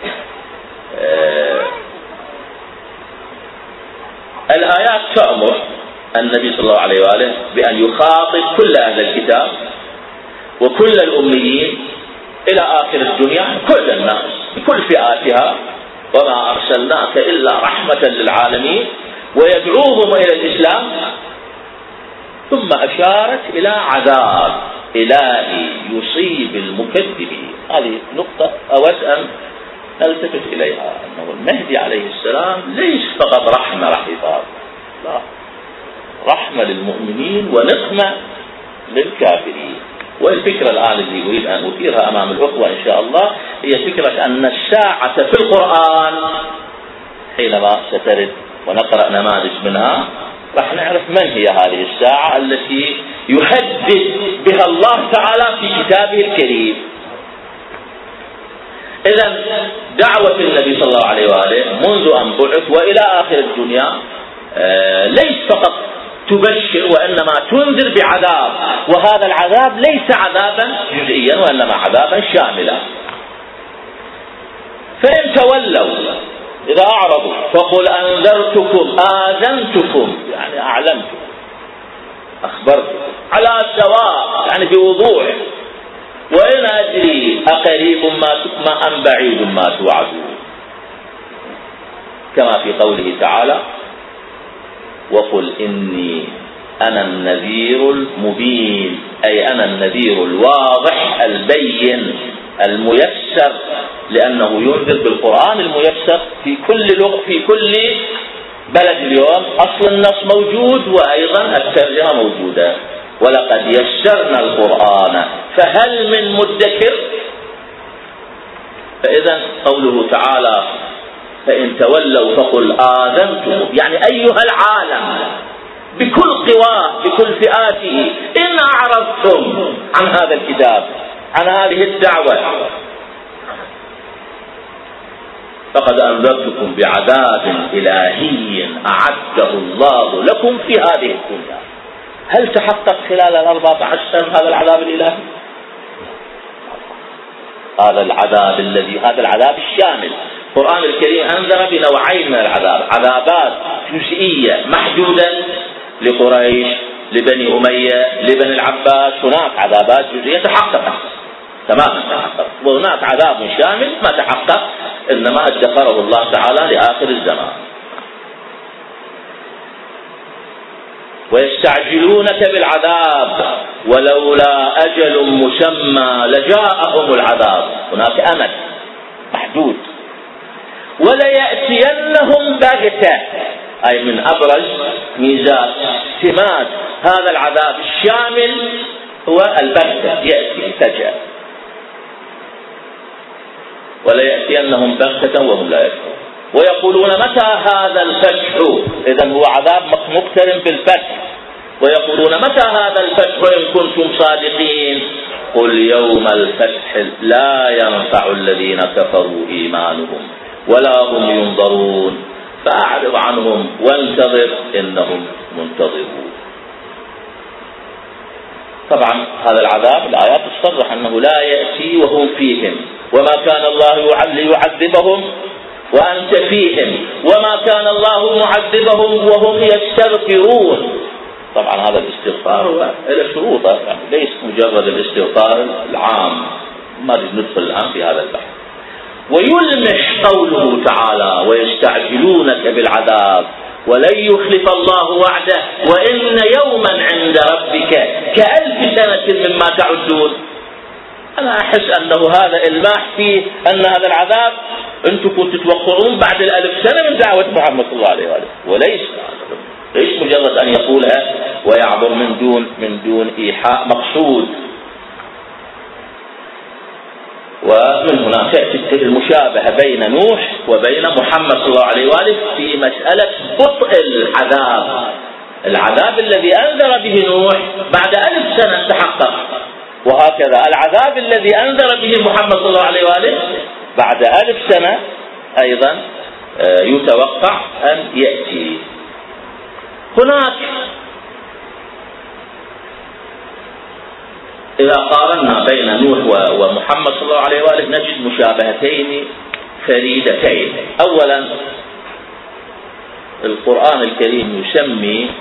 الآيات تأمر النبي صلى الله عليه وآله بأن يخاطب كل أهل الكتاب وكل الأميين إلى آخر الدنيا، كل الناس بكل فئاتها، وما أرسلناك إلا رحمة للعالمين، ويدعوهم إلى الإسلام. ثم أشارت إلى عذاب إلهي يصيب المكذبين. هذه نقطة أود أن نلتفت إليها، أنه المهدي عليه السلام ليس فقط رحمة رحمة، لا، رحمة للمؤمنين ونقمة للكافرين. والفكرة الآن اللي أريد أن أثيرها أمام الأخوة إن شاء الله هي فكرة أن الساعة في القرآن حينما سترد ونقرأ نماذج منها راح نعرف من هي هذه الساعة التي يحدد بها الله تعالى في كتابه الكريم. إذن دعوة النبي صلى الله عليه وآله منذ أن بعث وإلى آخر الدنيا ليس فقط تبشر وإنما تنذر بعذاب، وهذا العذاب ليس عذابا جزئيا وإنما عذابا شاملا. فإن تولوا إذا أعرضوا فقل أنذرتكم آذنتكم، يعني أعلمتكم أخبرتكم على سواء، يعني بوضوح. وإن أدري أقريب ما أم بعيد ما توعدون، كما في قوله تعالى وقل إني أنا النذير المبين، أي أنا النذير الواضح البين الميسر، لأنه ينذر بالقرآن الميسر في كل لغة في كل بلد. اليوم أصل النص موجود وأيضا الترجمة موجودة. ولقد يسرنا القرآن فهل من مدكر. فإذا قوله تعالى فإن تولوا فقل آذنتكم، يعني أيها العالم بكل قواه بكل فئاته إن أعرضتم عن هذا الكتاب عن هذه الدعوة. فقد أنذرتكم بعذاب إلهي أعده الله لكم في هذه الدنيا. هل تحقق خلال الأربعة عشر سنة هذا العذاب الإلهي؟ هذا العذاب الذي هذا العذاب الشامل. القرآن الكريم أنذر بنوعين من العذاب: عذابات جزئية محدودة لقريش، لبني أمية، لبني العباس. هناك عذابات جزئية تحققت تماما تحقق، وهناك عذاب شامل ما تحقق، إنما ادخره الله تعالى لآخر الزمان. ويستعجلونك بالعذاب ولولا أجل مسمى لجاءهم العذاب. هناك أمد محدود. وليأتينهم بغتة، أي من أبرز ميزات سمات هذا العذاب الشامل هو البغتة، يأتي فجأة. وليأتينهم بغتة وهم لا يشعرون. ويقولون متى هذا الفتح؟ إذن هو عذاب مقترن بالفتح. ويقولون متى هذا الفتح إن كنتم صادقين؟ قل يوم الفتح لا ينفع الذين كفروا إيمانهم ولا هم ينظرون فأعرض عنهم وانتظر إنهم منتظرون. طبعا هذا العذاب الآيات تصرح أنه لا يأتي وهم فيهم، وما كان الله ليعذبهم وأنت فيهم، وما كان الله معذبهم وهم يستغفرون. طبعا هذا الاستغفار هو له شروطه، يعني ليس مجرد الاستغفار العام، ما ندخل الآن في هذا البحث. ويلمح قوله تعالى ويستعجلونك بالعذاب ولن يخلف الله وعده وإن يوما عند ربك كألف سنة مما تعدون. أنا أحس أنه هذا إلماح فيه أن هذا العذاب أنتم كنتم تتوقعون بعد الألف سنة من دعوة محمد صلى الله عليه وآله، وليس ليس مجرد أن يقولها ويعبر من دون من دون إيحاء مقصود. ومن هنا تأتي المشابهة بين نوح وبين محمد صلى الله عليه وآله في مسألة بطء العذاب. العذاب الذي أنذر به نوح بعد ألف سنة تحقق، وهكذا العذاب الذي أنذر به محمد صلى الله عليه وآله بعد ألف سنة أيضا يتوقع أن يأتي. هناك إذا قارنا بين نوح ومحمد صلى الله عليه وآله نجد مشابهتين فريدتين. أولا القرآن الكريم يسمي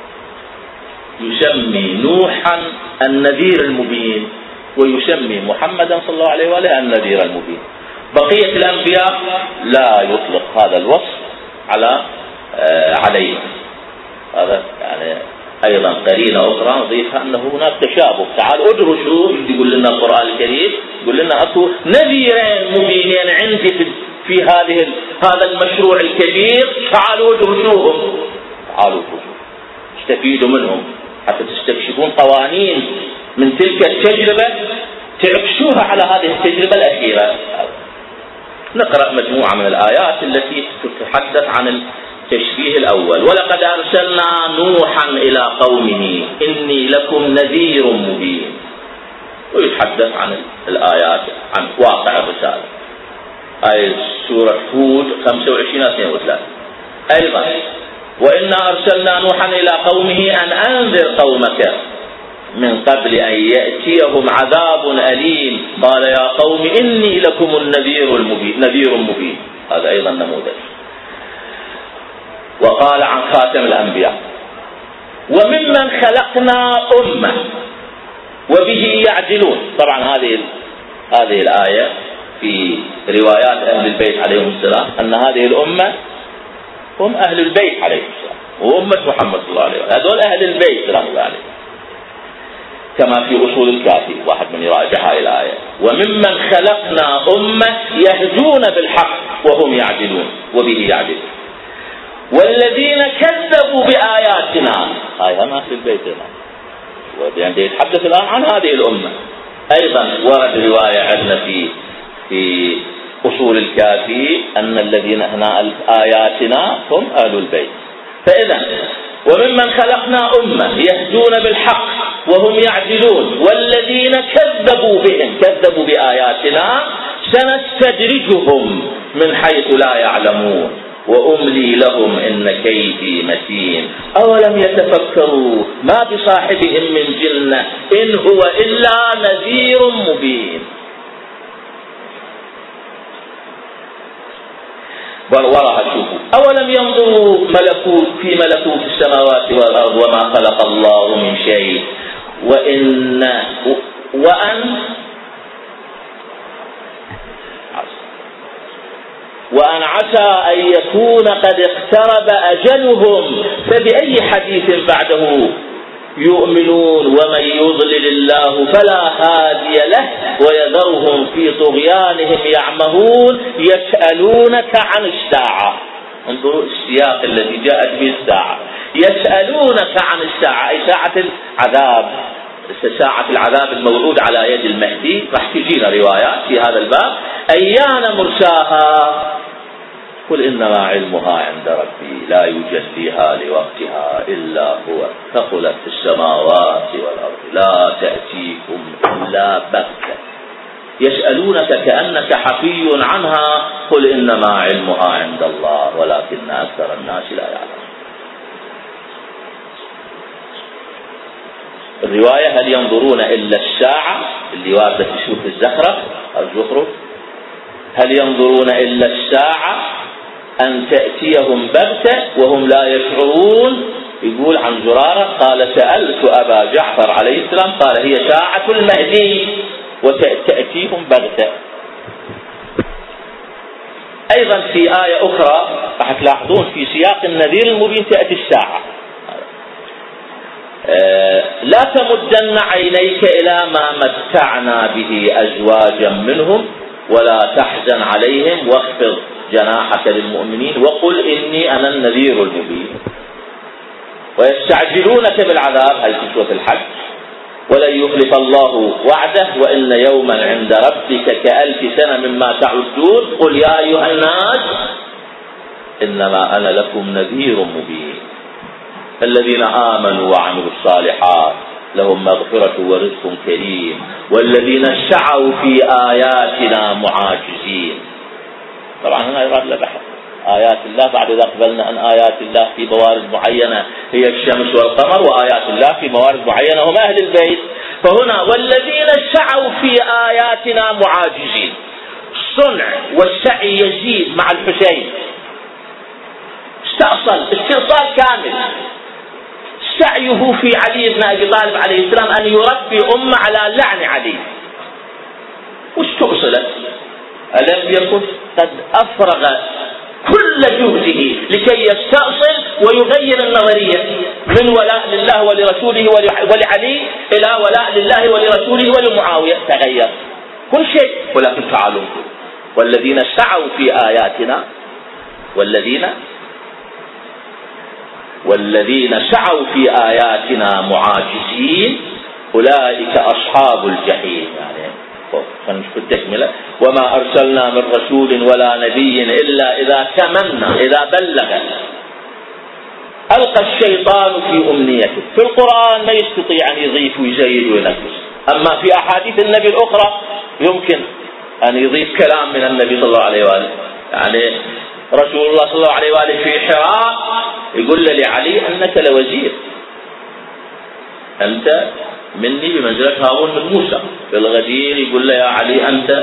يسمي نوحا النذير المبين، ويسمي محمدا صلى الله عليه وآله النذير المبين. بقية الأنبياء لا يطلق هذا الوصف على عليه. هذا يعني أيضا قرينة أخرى نضيفها أنه هناك تشابه. تعال ادرسوا، يقول لنا القرآن الكريم يقول لنا أكو نذيرين مبينين عندي في, في هذه هذا المشروع الكبير، تعالوا ادرسوهم، تعالوا ادرسوا استفيدوا منهم حتى تستكشفون قوانين من تلك التجربة تعكسوها على هذه التجربة الأخيرة. نقرأ مجموعة من الآيات التي تتحدث عن التشبيه الأول. ولقد أرسلنا نوحا إلى قومه إني لكم نذير مبين، ويتحدث عن الآيات عن واقع الرسالة. آية سورة هود خمسة وعشرين اثنين وثلاثين أيضا وإنا أرسلنا نوحا إلى قومه أن أنذر قومك من قبل أن يأتيهم عذاب أليم قال يا قوم إني لكم النذير المبين نذير مبين. هذا أيضا نموذج. وقال عن خاتم الأنبياء وممن خلقنا أمة وبه يعدلون. طبعا هذه هذه الآية في روايات أهل البيت عليهم السلام أن هذه الأمة هم أهل البيت عليهم السلام وأمة محمد صلى الله عليه وسلم، هذول أهل البيت سلام الله عليه، كما في أصول الكافي واحد من يراجع هذه الآية. وممن خلقنا أمة يهدون بالحق وهم يعدلون وبه يعدلون والذين كذبوا بآياتنا. هاي هم أهل البيت هنا، يعني يتحدث الآن عن هذه الأمة. أيضا ورد رواية عندنا في في أصول الكافي أن الذين هنا آياتنا هم أهل البيت. فإذا وممن خلقنا أمة يهدون بالحق وهم يعدلون والذين كذبوا بهم كذبوا بآياتنا سنستدرجهم من حيث لا يعلمون وأملي لهم إن كيدي متين أولم يتفكروا ما بصاحبهم من جنة إن هو إلا نذير مبين. وراها شوفوا أولم ينظروا ملكوت في ملكوت السماوات والأرض وما خلق الله من شيء وإن وأن وأن عسى أن يكون قد اقترب أجلهم فبأي حديث بعده يؤمنون ومن يضلل الله فلا هادي له ويذرهم في طغيانهم يعمهون يسألونك عن الساعة. انظروا السياق الذي جاءت به الساعة. يسألونك عن الساعة أي ساعة العذاب، ساعة العذاب الموعود على يد المهدي. راح تجينا روايات في هذا الباب. أيان مرساها قل إنما علمها عند ربي لا يجليها لوقتها إلا هو ثقلت في السماوات والأرض لا تأتيكم إلا بغتة يسألونك كأنك حفي عنها قل إنما علمها عند الله ولكن أكثر الناس لا يعلمون. الرواية هل ينظرون إلا الساعة اللي واردة في سورة الزخرف الزخرف هل ينظرون إلا الساعة أن تأتيهم بغتة وهم لا يشعرون. يقول عن زرارة قال سألت أبا جعفر عليه السلام قال هي ساعة المهدي وتأتيهم بغتة. أيضا في آية أخرى راح تلاحظون في سياق النذير المبين تأتي الساعة. أه لا تمدن عينيك إلى ما متعنا به أزواجا منهم ولا تحزن عليهم واخفض جناحك للمؤمنين وقل إني أنا النذير المبين. ويستعجلونك بالعذاب هل في سورة الحج ولن يخلف الله وعده وإن يوما عند ربك كألف سنة مما تعدون قل يا أيها الناس إنما أنا لكم نذير مبين. الذين آمنوا وعملوا الصالحات لهم مغفرة ورزق كريم والذين سعوا في آياتنا معاجزين. طبعا هنا يراد لبحث آيات الله بعد إذا قبلنا أن آيات الله في موارد معينة هي الشمس والقمر وآيات الله في موارد معينة هم أهل البيت. فهنا والذين سعوا في آياتنا معاجزين. الصنع والسعي يزيد مع الحسين استأصل استئصال كامل. سعيه في علي بن أبي طالب عليه السلام أن يربي أمة على لعن علي واستؤصلت. ألم يكن قد أفرغ كل جهده لكي يستأصل ويغير النظرية من ولاء لله ولرسوله ولعلي إلى ولاء لله ولرسوله ولمعاوية. تغير كل شيء. ولكن تعالوا والذين سعوا في آياتنا والذين والذين سعوا في آياتنا معاجزين أولئك أصحاب الجحيم. يعني فنشوف التكملة وما أرسلنا من رسول ولا نبي إلا إذا تمنى إذا بلغ ألقى الشيطان في أمنيته. في القرآن ما يستطيع أن يضيف ويزيد وينقص. أما في أحاديث النبي الأخرى يمكن أن يضيف كلام من النبي صلى الله عليه وآله. يعني رسول الله صلى الله عليه وآله في حراء يقول لعلي أنك لوزير أنت مني بمنزلة هارون من موسى. في الغدير يقول له يا علي أنت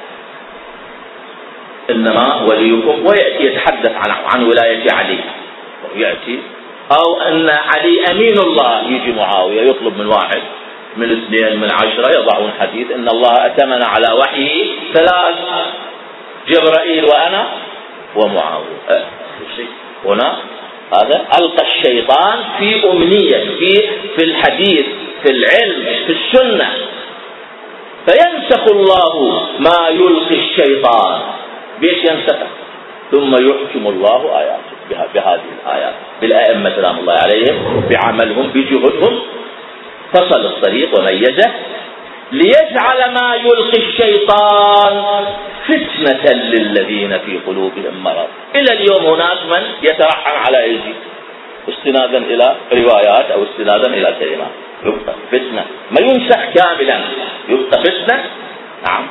إنما وليكم ويأتي يتحدث عن, عن ولاية علي ويأتي أو أن علي أمين الله. يجي معاوية يطلب من واحد من اثنين من عشرة يضعون حديث إن الله أتمن على وحيه ثلاث جبرائيل وأنا ومعاوية. أه هنا هذا ألقى الشيطان في أمنية في في الحديث في العلم في السنة فينسخ الله ما يلقي الشيطان. بيش ينسخ ثم يحكم الله آياته بهذه الآيات بالأئمة سلام الله عليهم بعملهم بجهدهم فصل الطريق وميزه ليجعل ما يلقي الشيطان فتنة للذين في قلوبهم مرض. إلى اليوم هناك من يترحم على يزيد استنادا إلى روايات أو استنادا إلى كلمات. يبقى فتنة ما ينسخ كاملا، يبقى فتنة. نعم.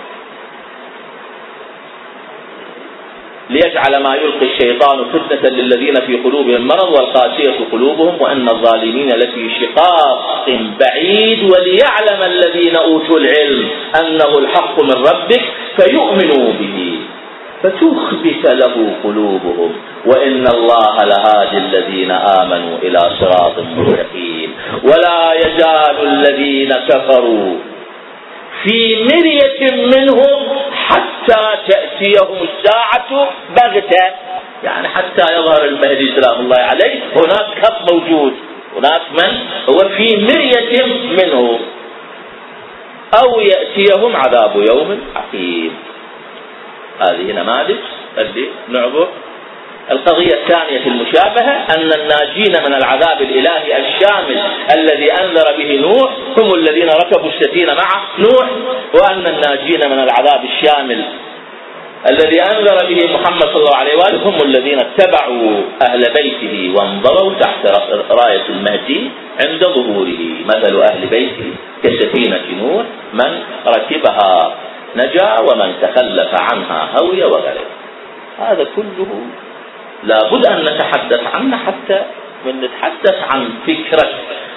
ليجعل ما يلقي الشيطان فتنة للذين في قلوبهم مرض والقاسية قلوبهم وأن الظالمين لفي شقاق بعيد وليعلم الذين أوتوا العلم أنه الحق من ربك فيؤمنوا به فتخبت له قلوبهم وإن الله لهادي الذين آمنوا إلى صراط مستقيم. ولا يزال الذين كفروا في مرية منهم حتى تأتيهم الساعة بغتة، يعني حتى يظهر المهدي سلام الله عليه هناك خط موجود، هناك من هو في مرية منه، أو يأتيهم عذاب يوم عقيم. هذه نماذج اللي نعبر. القضية الثانية المشابهة أن الناجين من العذاب الإلهي الشامل الذي أنذر به نوح هم الذين ركبوا السفينة مع نوح، وأن الناجين من العذاب الشامل الذي أنذر به محمد صلى الله عليه وآله هم الذين اتبعوا أهل بيته وانضروا تحت راية المهدي عند ظهوره. مثل أهل بيته كسفينة نوح من ركبها نجا ومن تخلف عنها هوي وغرق. هذا كله لا بد أن نتحدث عنه حتى من نتحدث عن فكرة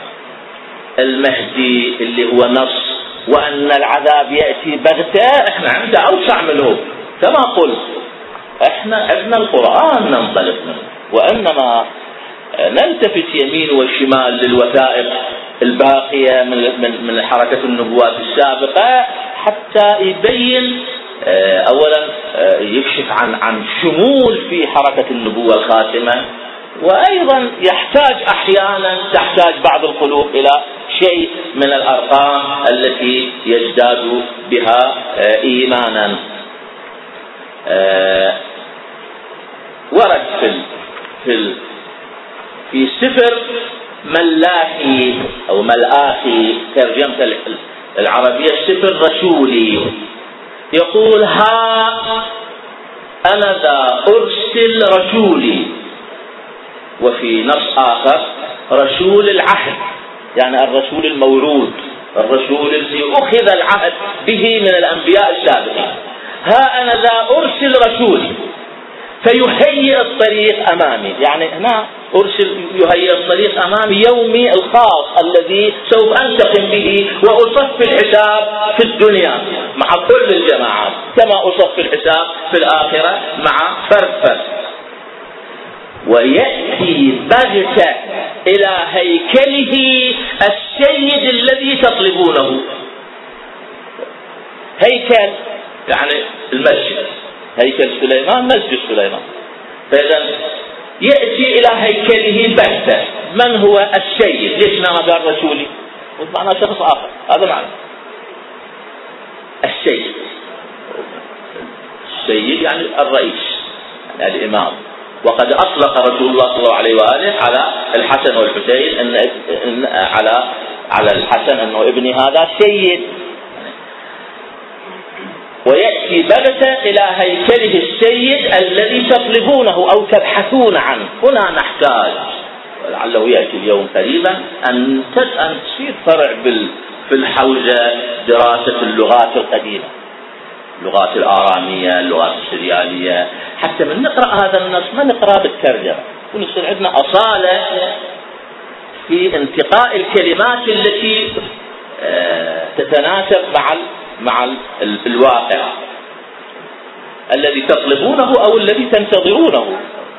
المهدي اللي هو نص وأن العذاب يأتي بغتة. احنا عنده أوسع منه كما قلت، احنا عندنا القرآن ننطلق منه، وإنما نلتفت يمين وشمال للوثائق الباقية من من من حركة النبوات السابقة حتى يبين أولا يكشف عن عن شمول في حركة النبوة الخاتمة، وأيضا يحتاج أحيانا تحتاج بعض القلوب إلى شيء من الأرقام التي يزداد بها إيمانا. ورد في في في سفر ملاحي أو ملآخي ترجمة العربية السفر رسولي، يقول ها أنا ذا أرسل رسولي. وفي نص آخر رسول العهد، يعني الرسول الموعود، الرسول الذي أخذ العهد به من الأنبياء السابقين. ها أنا ذا أرسل رسولي فيهيئ الطريق أمامي، يعني هنا أرسل يهيئ الطريق أمامي يومي الخاص الذي سوف أنتقم به وأصف الحساب في الدنيا مع كل الجماعات كما أصف الحساب في الآخرة مع فرد فرد. ويأتي بغتة إلى هيكله السيد الذي تطلبونه. هيكل يعني المسجد، هيكل سليمان مسجد سليمان. فإذا يأتي إلى هيكله بغتة. من هو السيد؟ ليش ما قال رسولي؟ معناه شخص آخر، هذا معنى السيد. السيد يعني الرئيس، يعني الإمام. وقد أطلق رسول الله صلى الله عليه وآله على الحسن والحسين إن إن على على الحسن أنه ابني هذا سيد. ويأتي بغتة إلى هيكله السيد الذي تطلبونه أو تبحثون عنه. هنا نحتاج ولعله يأتي اليوم قريبا أن أن تصير فرع في الحوزة دراسة اللغات القديمة، اللغات الآرامية، اللغات السريالية، حتى من نقرأ هذا النص ما نقرأ بالترجمة، ونصير عندنا أصالة في انتقاء الكلمات التي تتناسب مع مع الواقع الذي تطلبونه أو الذي تنتظرونه.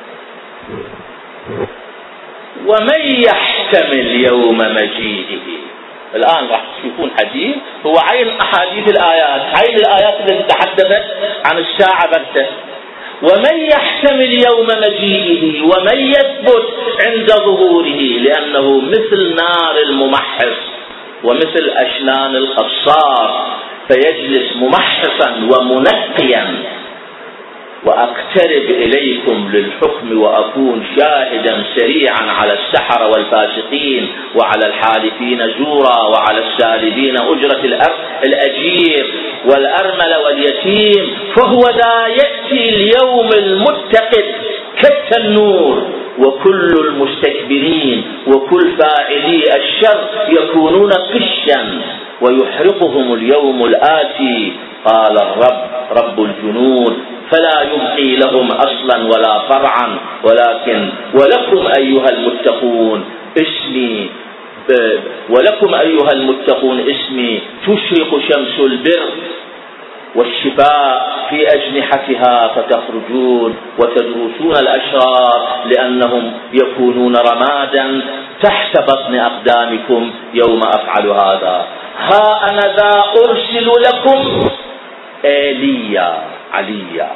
ومن يحتمل يوم مجيئه، الآن راح تشوفون حديث هو عين أحاديث الآيات، عين الآيات التي تحدثت عن الساعة بغتة. ومن يحتمل يوم مجيئه ومن يثبت عند ظهوره، لأنه مثل نار الممحص ومثل أشنان القصار، فيجلس ممحصا ومنقيا. وأقترب إليكم للحكم وأكون شاهدا سريعا على السحرة والفاسقين وعلى الحالفين زورا وعلى السالبين أجرة الأجير والأرمل واليتيم. فهو ذا يأتي اليوم المتقد كالتنور وكل المستكبرين وكل فاعلي الشر يكونون قشا ويحرقهم اليوم الآتي. قال الرب رب الجنود فلا يبقي لهم أصلا ولا فرعا، ولكن ولكم أيها المتقون اسمي ولكم أيها المتقون اسمي تشرق شمس البر والشفاء في أجنحتها فتخرجون وتدرسون الأشرار لأنهم يكونون رمادا تحت بطن أقدامكم يوم أفعل هذا. ها أنا ذا أرسل لكم آليا عليا.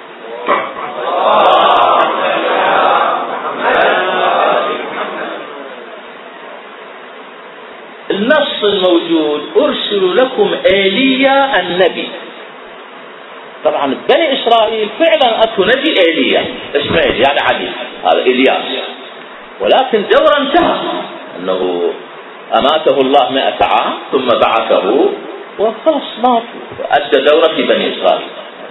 النص الموجود أرسل لكم آليا النبي. طبعا بني إسرائيل فعلا أكو نبي آليا اسمه يعني علي، هذا إلياس، ولكن دوره انتهى، أنه أماته الله مئة عام ثم بعثه وخلص مات، أدى دوره في بني إسرائيل.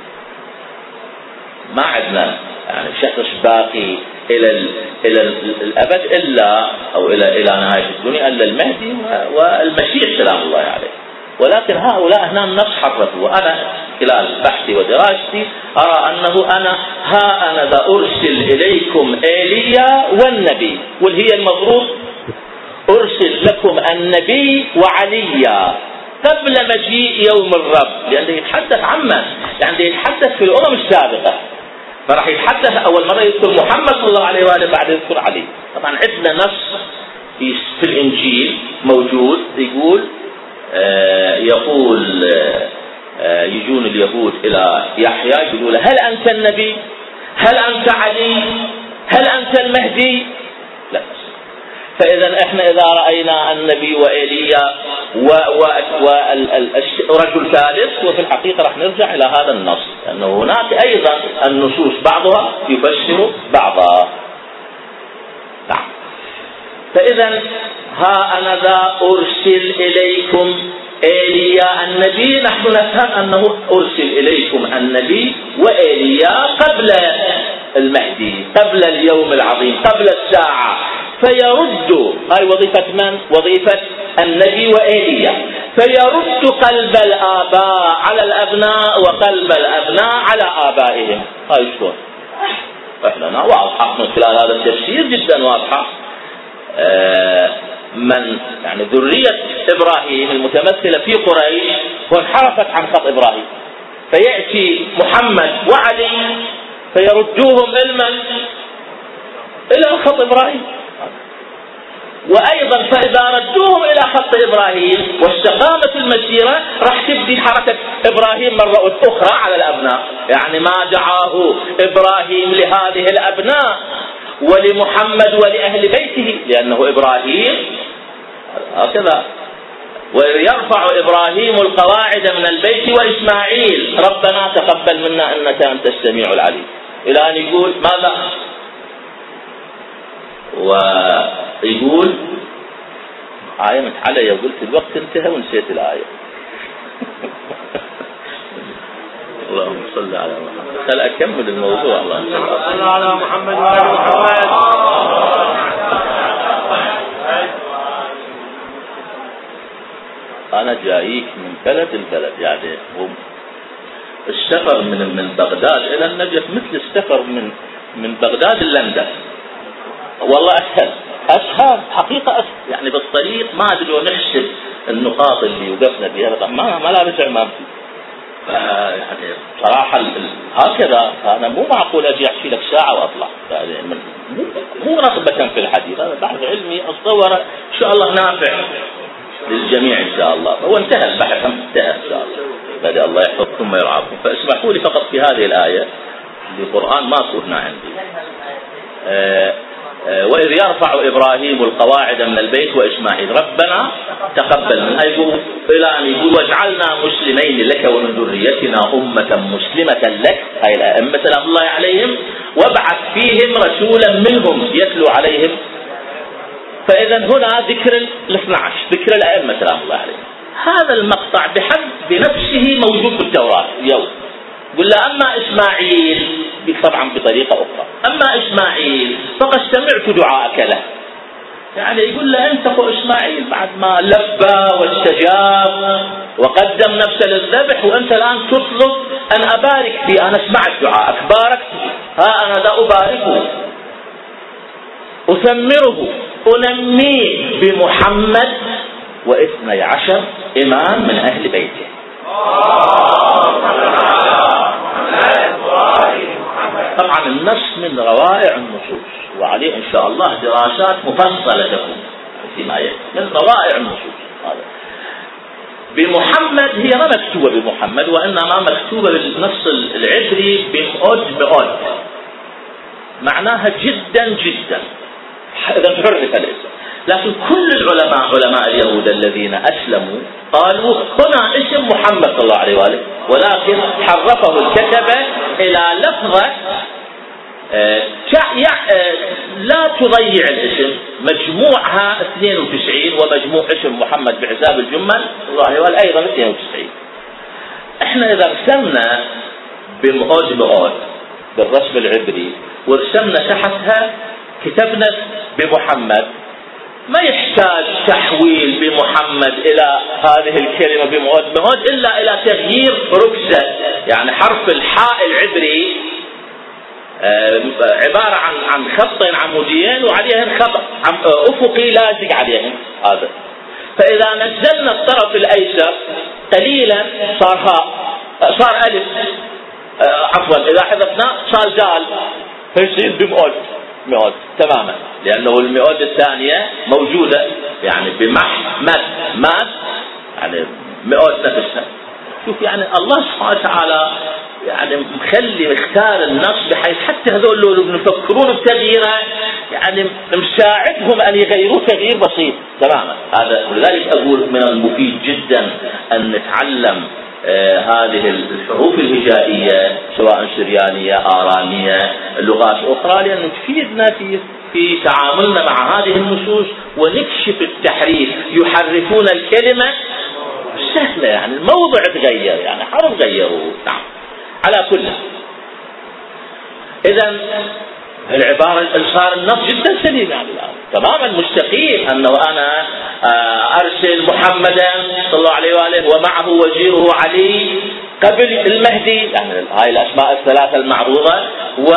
ما عندنا يعني شخص باقي إلى ال إلى الأبد إلا أو إلى إلى نهاية الدنيا إلا المهدي والمسيح سلام الله عليه. ولكن هؤلاء هنا النص حرفوا. وأنا خلال بحثي ودراستي أرى أنه أنا ها أنا ذا أرسل إليكم آليا والنبي، والهي المفروض أرسل لكم النبي وعليا قبل مجيء يوم الرب، لأنه يتحدث عما يعني يتحدث في الأمم السابقة، فراح يتحدث أول مرة يذكر محمد صلى الله عليه وآله بعد يذكر علي. طبعا عندنا نص في الإنجيل موجود يقول آه يقول آه يجون اليهود إلى يحيى يقولون هل أنت النبي؟ هل أنت علي؟ هل أنت المهدي؟ لا. فإذا إحنا إذا رأينا النبي وإيليا ورجل ثالث، وفي الحقيقة راح نرجع إلى هذا النص، أنه هناك أيضا النصوص بعضها يفسر بعضها. نعم. فإذا ها أنا ذا أرسل إليكم إيليا النبي، نحن نفهم أنه أرسل إليكم النبي وإيليا قبل المهدي، قبل اليوم العظيم، قبل الساعة، فيرد. هاي وظيفة من؟ وظيفة النبي وإيليا، فيرد قلب الآباء على الأبناء وقلب الأبناء على آبائهم. هاي شلون؟ فإحنا واضحة من خلال هذا التفسير جدا واضحة. آه من يعني ذرية إبراهيم المتمثلة في قريش وانحرفت عن خط إبراهيم، فيأتي محمد وعلي فيردوهم إلى إلى خط إبراهيم. وأيضا فإذا ردوهم إلى خط إبراهيم واستقامت المسيرة راح تبدي حركة إبراهيم مرة أخرى على الأبناء، يعني ما دعاه إبراهيم لهذه الأبناء ولمحمد ولأهل بيته، لأنه إبراهيم هكذا وإذ يرفع إبراهيم القواعد من البيت وإسماعيل ربنا تقبل منا إنك أنت السميع العليم، إلى أن يقول ماذا؟ ويقول آية متعلية، قلت الوقت انتهى ونسيت الآية. اللهم صل على محمد. خل أكمل الموضوع. اللهم صل على محمد وعلى محمد. أنا جايك من بلد البلد، يعني السفر من من بغداد إلى النجف مثل السفر من من بغداد لندن. والله أسهل أسهل حقيقة أسهل، يعني بالطريق ما أدري نحسب النقاط اللي وقفنا بها، ما ما لا رجع ما في. يعني صراحة هكذا أنا مو معقول أجي أحكي لك ساعة وأطلع، يعني مو مو رغبة في الحديث، هذا بحث علمي أتصور إن شاء الله نافع للجميع إن شاء الله. هو انتهى البحث، انتهى إن شاء الله، بدأ الله يحفظكم ويرعاكم. فاسمحوا لي فقط في هذه الآية للقرآن ما كنا عندي. أه وإذ يرفع إبراهيم القواعد من البيت وإسماعيل ربنا تقبل منا، يقول إلى أن يقول واجعلنا مسلمين لك ومن ذريتنا أمة مسلمة لك، هاي الأئمة سلام الله عليهم، وابعث فيهم رسولا منهم يتلو عليهم. فإذا هنا ذكر الاثنى عشر، ذكر الأئمة سلام الله عليهم. هذا المقطع بحد بنفسه موجود في التوراة اليوم، قل له أما إسماعيل، طبعا بطريقة أخرى، أما إسماعيل فقد سمعت دعاءك له. يعني يقول له أنت أخو إسماعيل بعد ما لبى واستجاب وقدم نفسه للذبح، وأنت الآن تطلب أن أبارك فيه. أنا سمعت دعاءك، باركت، ها أنا ذا أباركه، أثمره، أنميه بمحمد واثني عشر إمام من أهل بيته. طبعا النص من روائع النصوص، وعليه إن شاء الله دراسات مفصلة تكون فيما يأتي، من روائع النصوص. هذا بمحمد هي ما مكتوبة بمحمد، وإنما مكتوبة بالنص العبري بمؤد مؤد، معناها جدا جدا، إذا حرف الاسم. لكن كل العلماء علماء اليهود الذين أسلموا قالوا هنا اسم محمد صلى الله عليه وآله، ولكن حرفه الكتبة إلى لفظة آه آه لا تضيع الاسم، مجموعها اثنين وتسعين، ومجموع اسم محمد بحساب الجمل الله عليه وآله أيضا اثنين وتسعين. احنا إذا رسمنا بمؤد مؤد بالرسم العبري ورسمنا تحتها كتبنا بمحمد، ما يحتاج تحويل بمحمد إلى هذه الكلمة بمؤد مؤد إلا إلى تغيير ركزة. يعني حرف الحاء العبري عبارة عن عن خطين عموديين وعليهن خط أفقي لازق عليهن هذا. فإذا نزلنا الطرف الأيسر قليلا صار هاء، صار ألف، عفوا إذا حذفنا صار دال، فيصير بمؤد مئات تماما، لأنه المئات الثانية موجودة يعني بمح مد مد يعني مئات نفسها. شوف يعني الله سبحانه وتعالى يعني مخلي مختار النص بحيث حتى هذول لو بنفكرون بتغييره يعني مساعدهم أن يغيروا تغيير بسيط تماما. هذا ولذلك أقول من المفيد جدا أن نتعلم آه هذه الحروف الهجائية سواء سريانية آرامية لغات أخرى، لأن تفيدنا في في تعاملنا مع هذه النصوص ونكشف التحريف. يحرفون الكلمة سهلة، يعني الموضع تغير، يعني حرف غيروا. نعم على كل. إذن العبارة صار النص جدا سليم يعني الآن تماما مستقيم، أنه أنا أرسل محمدا صلى الله عليه وآله ومعه وزيره علي قبل المهدي، يعني هاي الأسماء الثلاثة المعروضة، و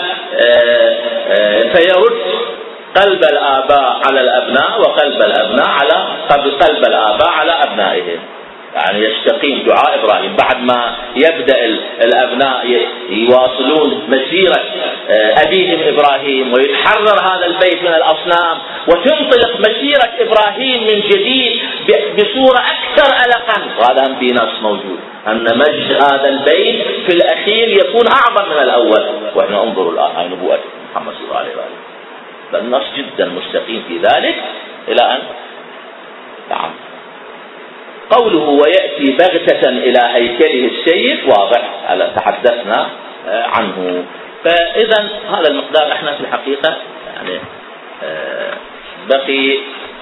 فيرد قلب الآباء على الأبناء وقلب الأبناء على قبل قلب الآباء على أبنائهم. يعني يستقيم دعاء إبراهيم بعد ما يبدأ الأبناء يواصلون مسيرة أبيهم إبراهيم ويتحرر هذا البيت من الأصنام وتنطلق مسيرة إبراهيم من جديد بصورة أكثر ألقا. وهذا هم في نص موجود أن مجد هذا البيت في الأخير يكون أعظم من الأول. وإحنا انظروا الآن هاي نبوة محمد صلى الله عليه وآله، فالنص جدا مستقيم في ذلك إلى أن نعم. قوله ويأتي بغتة إلى هيكله السيف واضح، تحدثنا عنه. فإذا هذا المقدار احنا في الحقيقة يعني بقي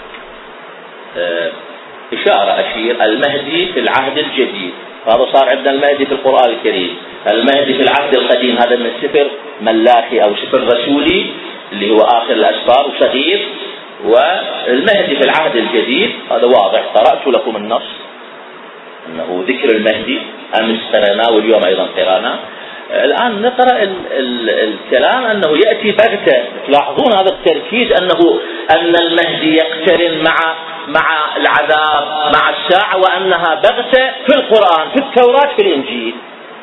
إشارة أشير المهدي في العهد الجديد. هذا صار عندنا المهدي في القرآن الكريم، المهدي في العهد القديم هذا من سفر ملاخي أو سفر رسولي اللي هو آخر الأسفار وصغير، والمهدي في العهد الجديد هذا واضح. قرأت لكم النص أنه ذكر المهدي أمس قرأناه واليوم أيضا قرأناه. الآن نقرأ ال ال الكلام أنه يأتي بغتة. تلاحظون هذا التركيز أنه أن المهدي يقترن مع مع العذاب مع الساعة، وأنها بغتة في القرآن في التوراة في الإنجيل.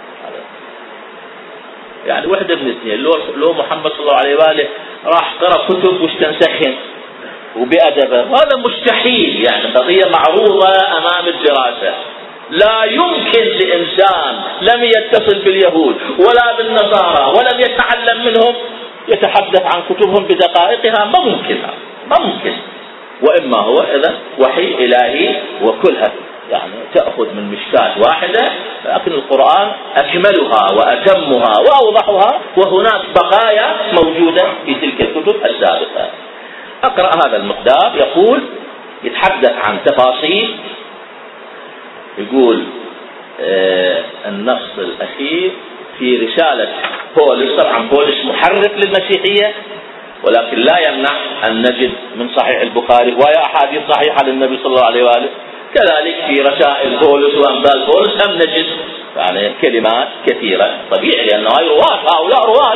يعني وحدة من اثنين، لو, لو محمد صلى الله عليه وآله راح قرأ كتب واستنسخن وبأدبه، هذا مستحيل. يعني قضية معروضة أمام الدراسة. لا يمكن لإنسان لم يتصل باليهود ولا بالنصارى ولم يتعلم منهم يتحدث عن كتبهم بدقائقها. ما ممكن، ما ممكن. وإما هو إذا وحي إلهي وكلها يعني تأخذ من مشكاة واحدة، لكن القرآن أكملها وأتمها وأوضحها، وهناك بقايا موجودة في تلك الكتب السابقة. أقرأ هذا المقدار. يقول يتحدث عن تفاصيل، يقول النص الأخير في رسالة بولس. طبعا بولس محرف للمسيحية، ولكن لا يمنع أن نجد من صحيح البخاري وهي أحاديث صحيحة للنبي صلى الله عليه وآله. كذلك في رسائل بولس وأمثال بولس هم نجد يعني كلمات كثيرة، طبيعي لأنه هاي رواة، هؤلاء رواة.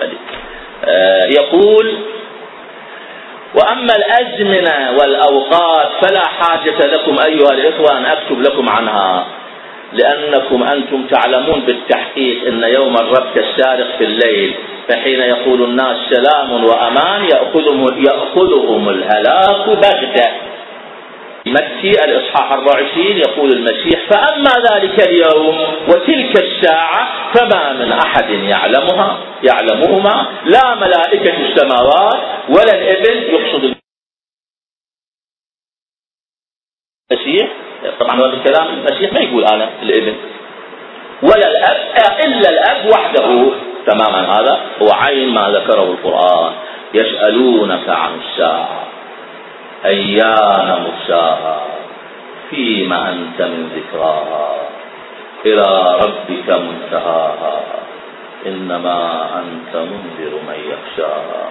يقول: وأما الأزمنة والأوقات فلا حاجة لكم أيها الإخوة أن أكتب لكم عنها، لأنكم أنتم تعلمون بالتحقيق أن يوم الرب كالسارق في الليل، فحين يقول الناس سلام وأمان يأخذهم, يأخذهم الهلاك بغتة. متى الإصحاح أربعة وعشرين يقول المسيح: فأما ذلك اليوم وتلك الساعة فما من أحد يعلمها يعلمهما لا ملائكة السماوات ولا الابن. يقصد المسيح، طبعا هذا الكلام المسيح ما يقول أنا الابن ولا الأب، إلا الأب وحده تماما. هذا هو عين ما ذكره القرآن. يسألونك عن الساعة أيان مرساها فيما أنت من ذكراها إلى ربك منتهاها إنما أنت منذر من يخشاها.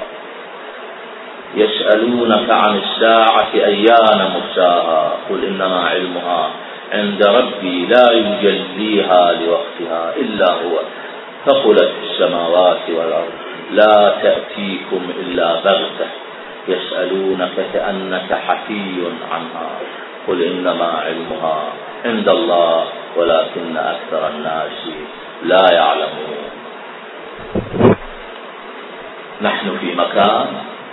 يسألونك عن الساعة أيان مرساها قل إنما علمها عند ربي لا يجليها لوقتها إلا هو ثقلت السماوات والأرض لا تأتيكم إلا بغتة يسألونك كأنك حفي عنها قل إنما علمها عند الله ولكن أكثر الناس لا يعلمون. نحن في مكان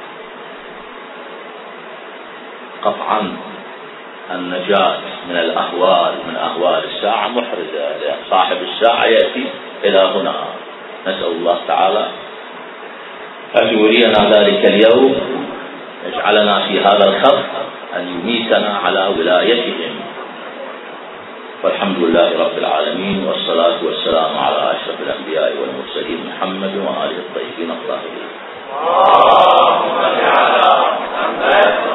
قطعا النجاة من الأهوال من أهوال الساعة محرزة، لأن صاحب الساعة يأتي إلى هنا. نسأل الله تعالى أن يرينا ذلك اليوم، يجعلنا في هذا الخط، أن يميتنا على ولايتهم. والحمد لله رب العالمين، والصلاة والسلام على أشرف الأنبياء والمرسلين محمد وآله الطيبين الطاهرين.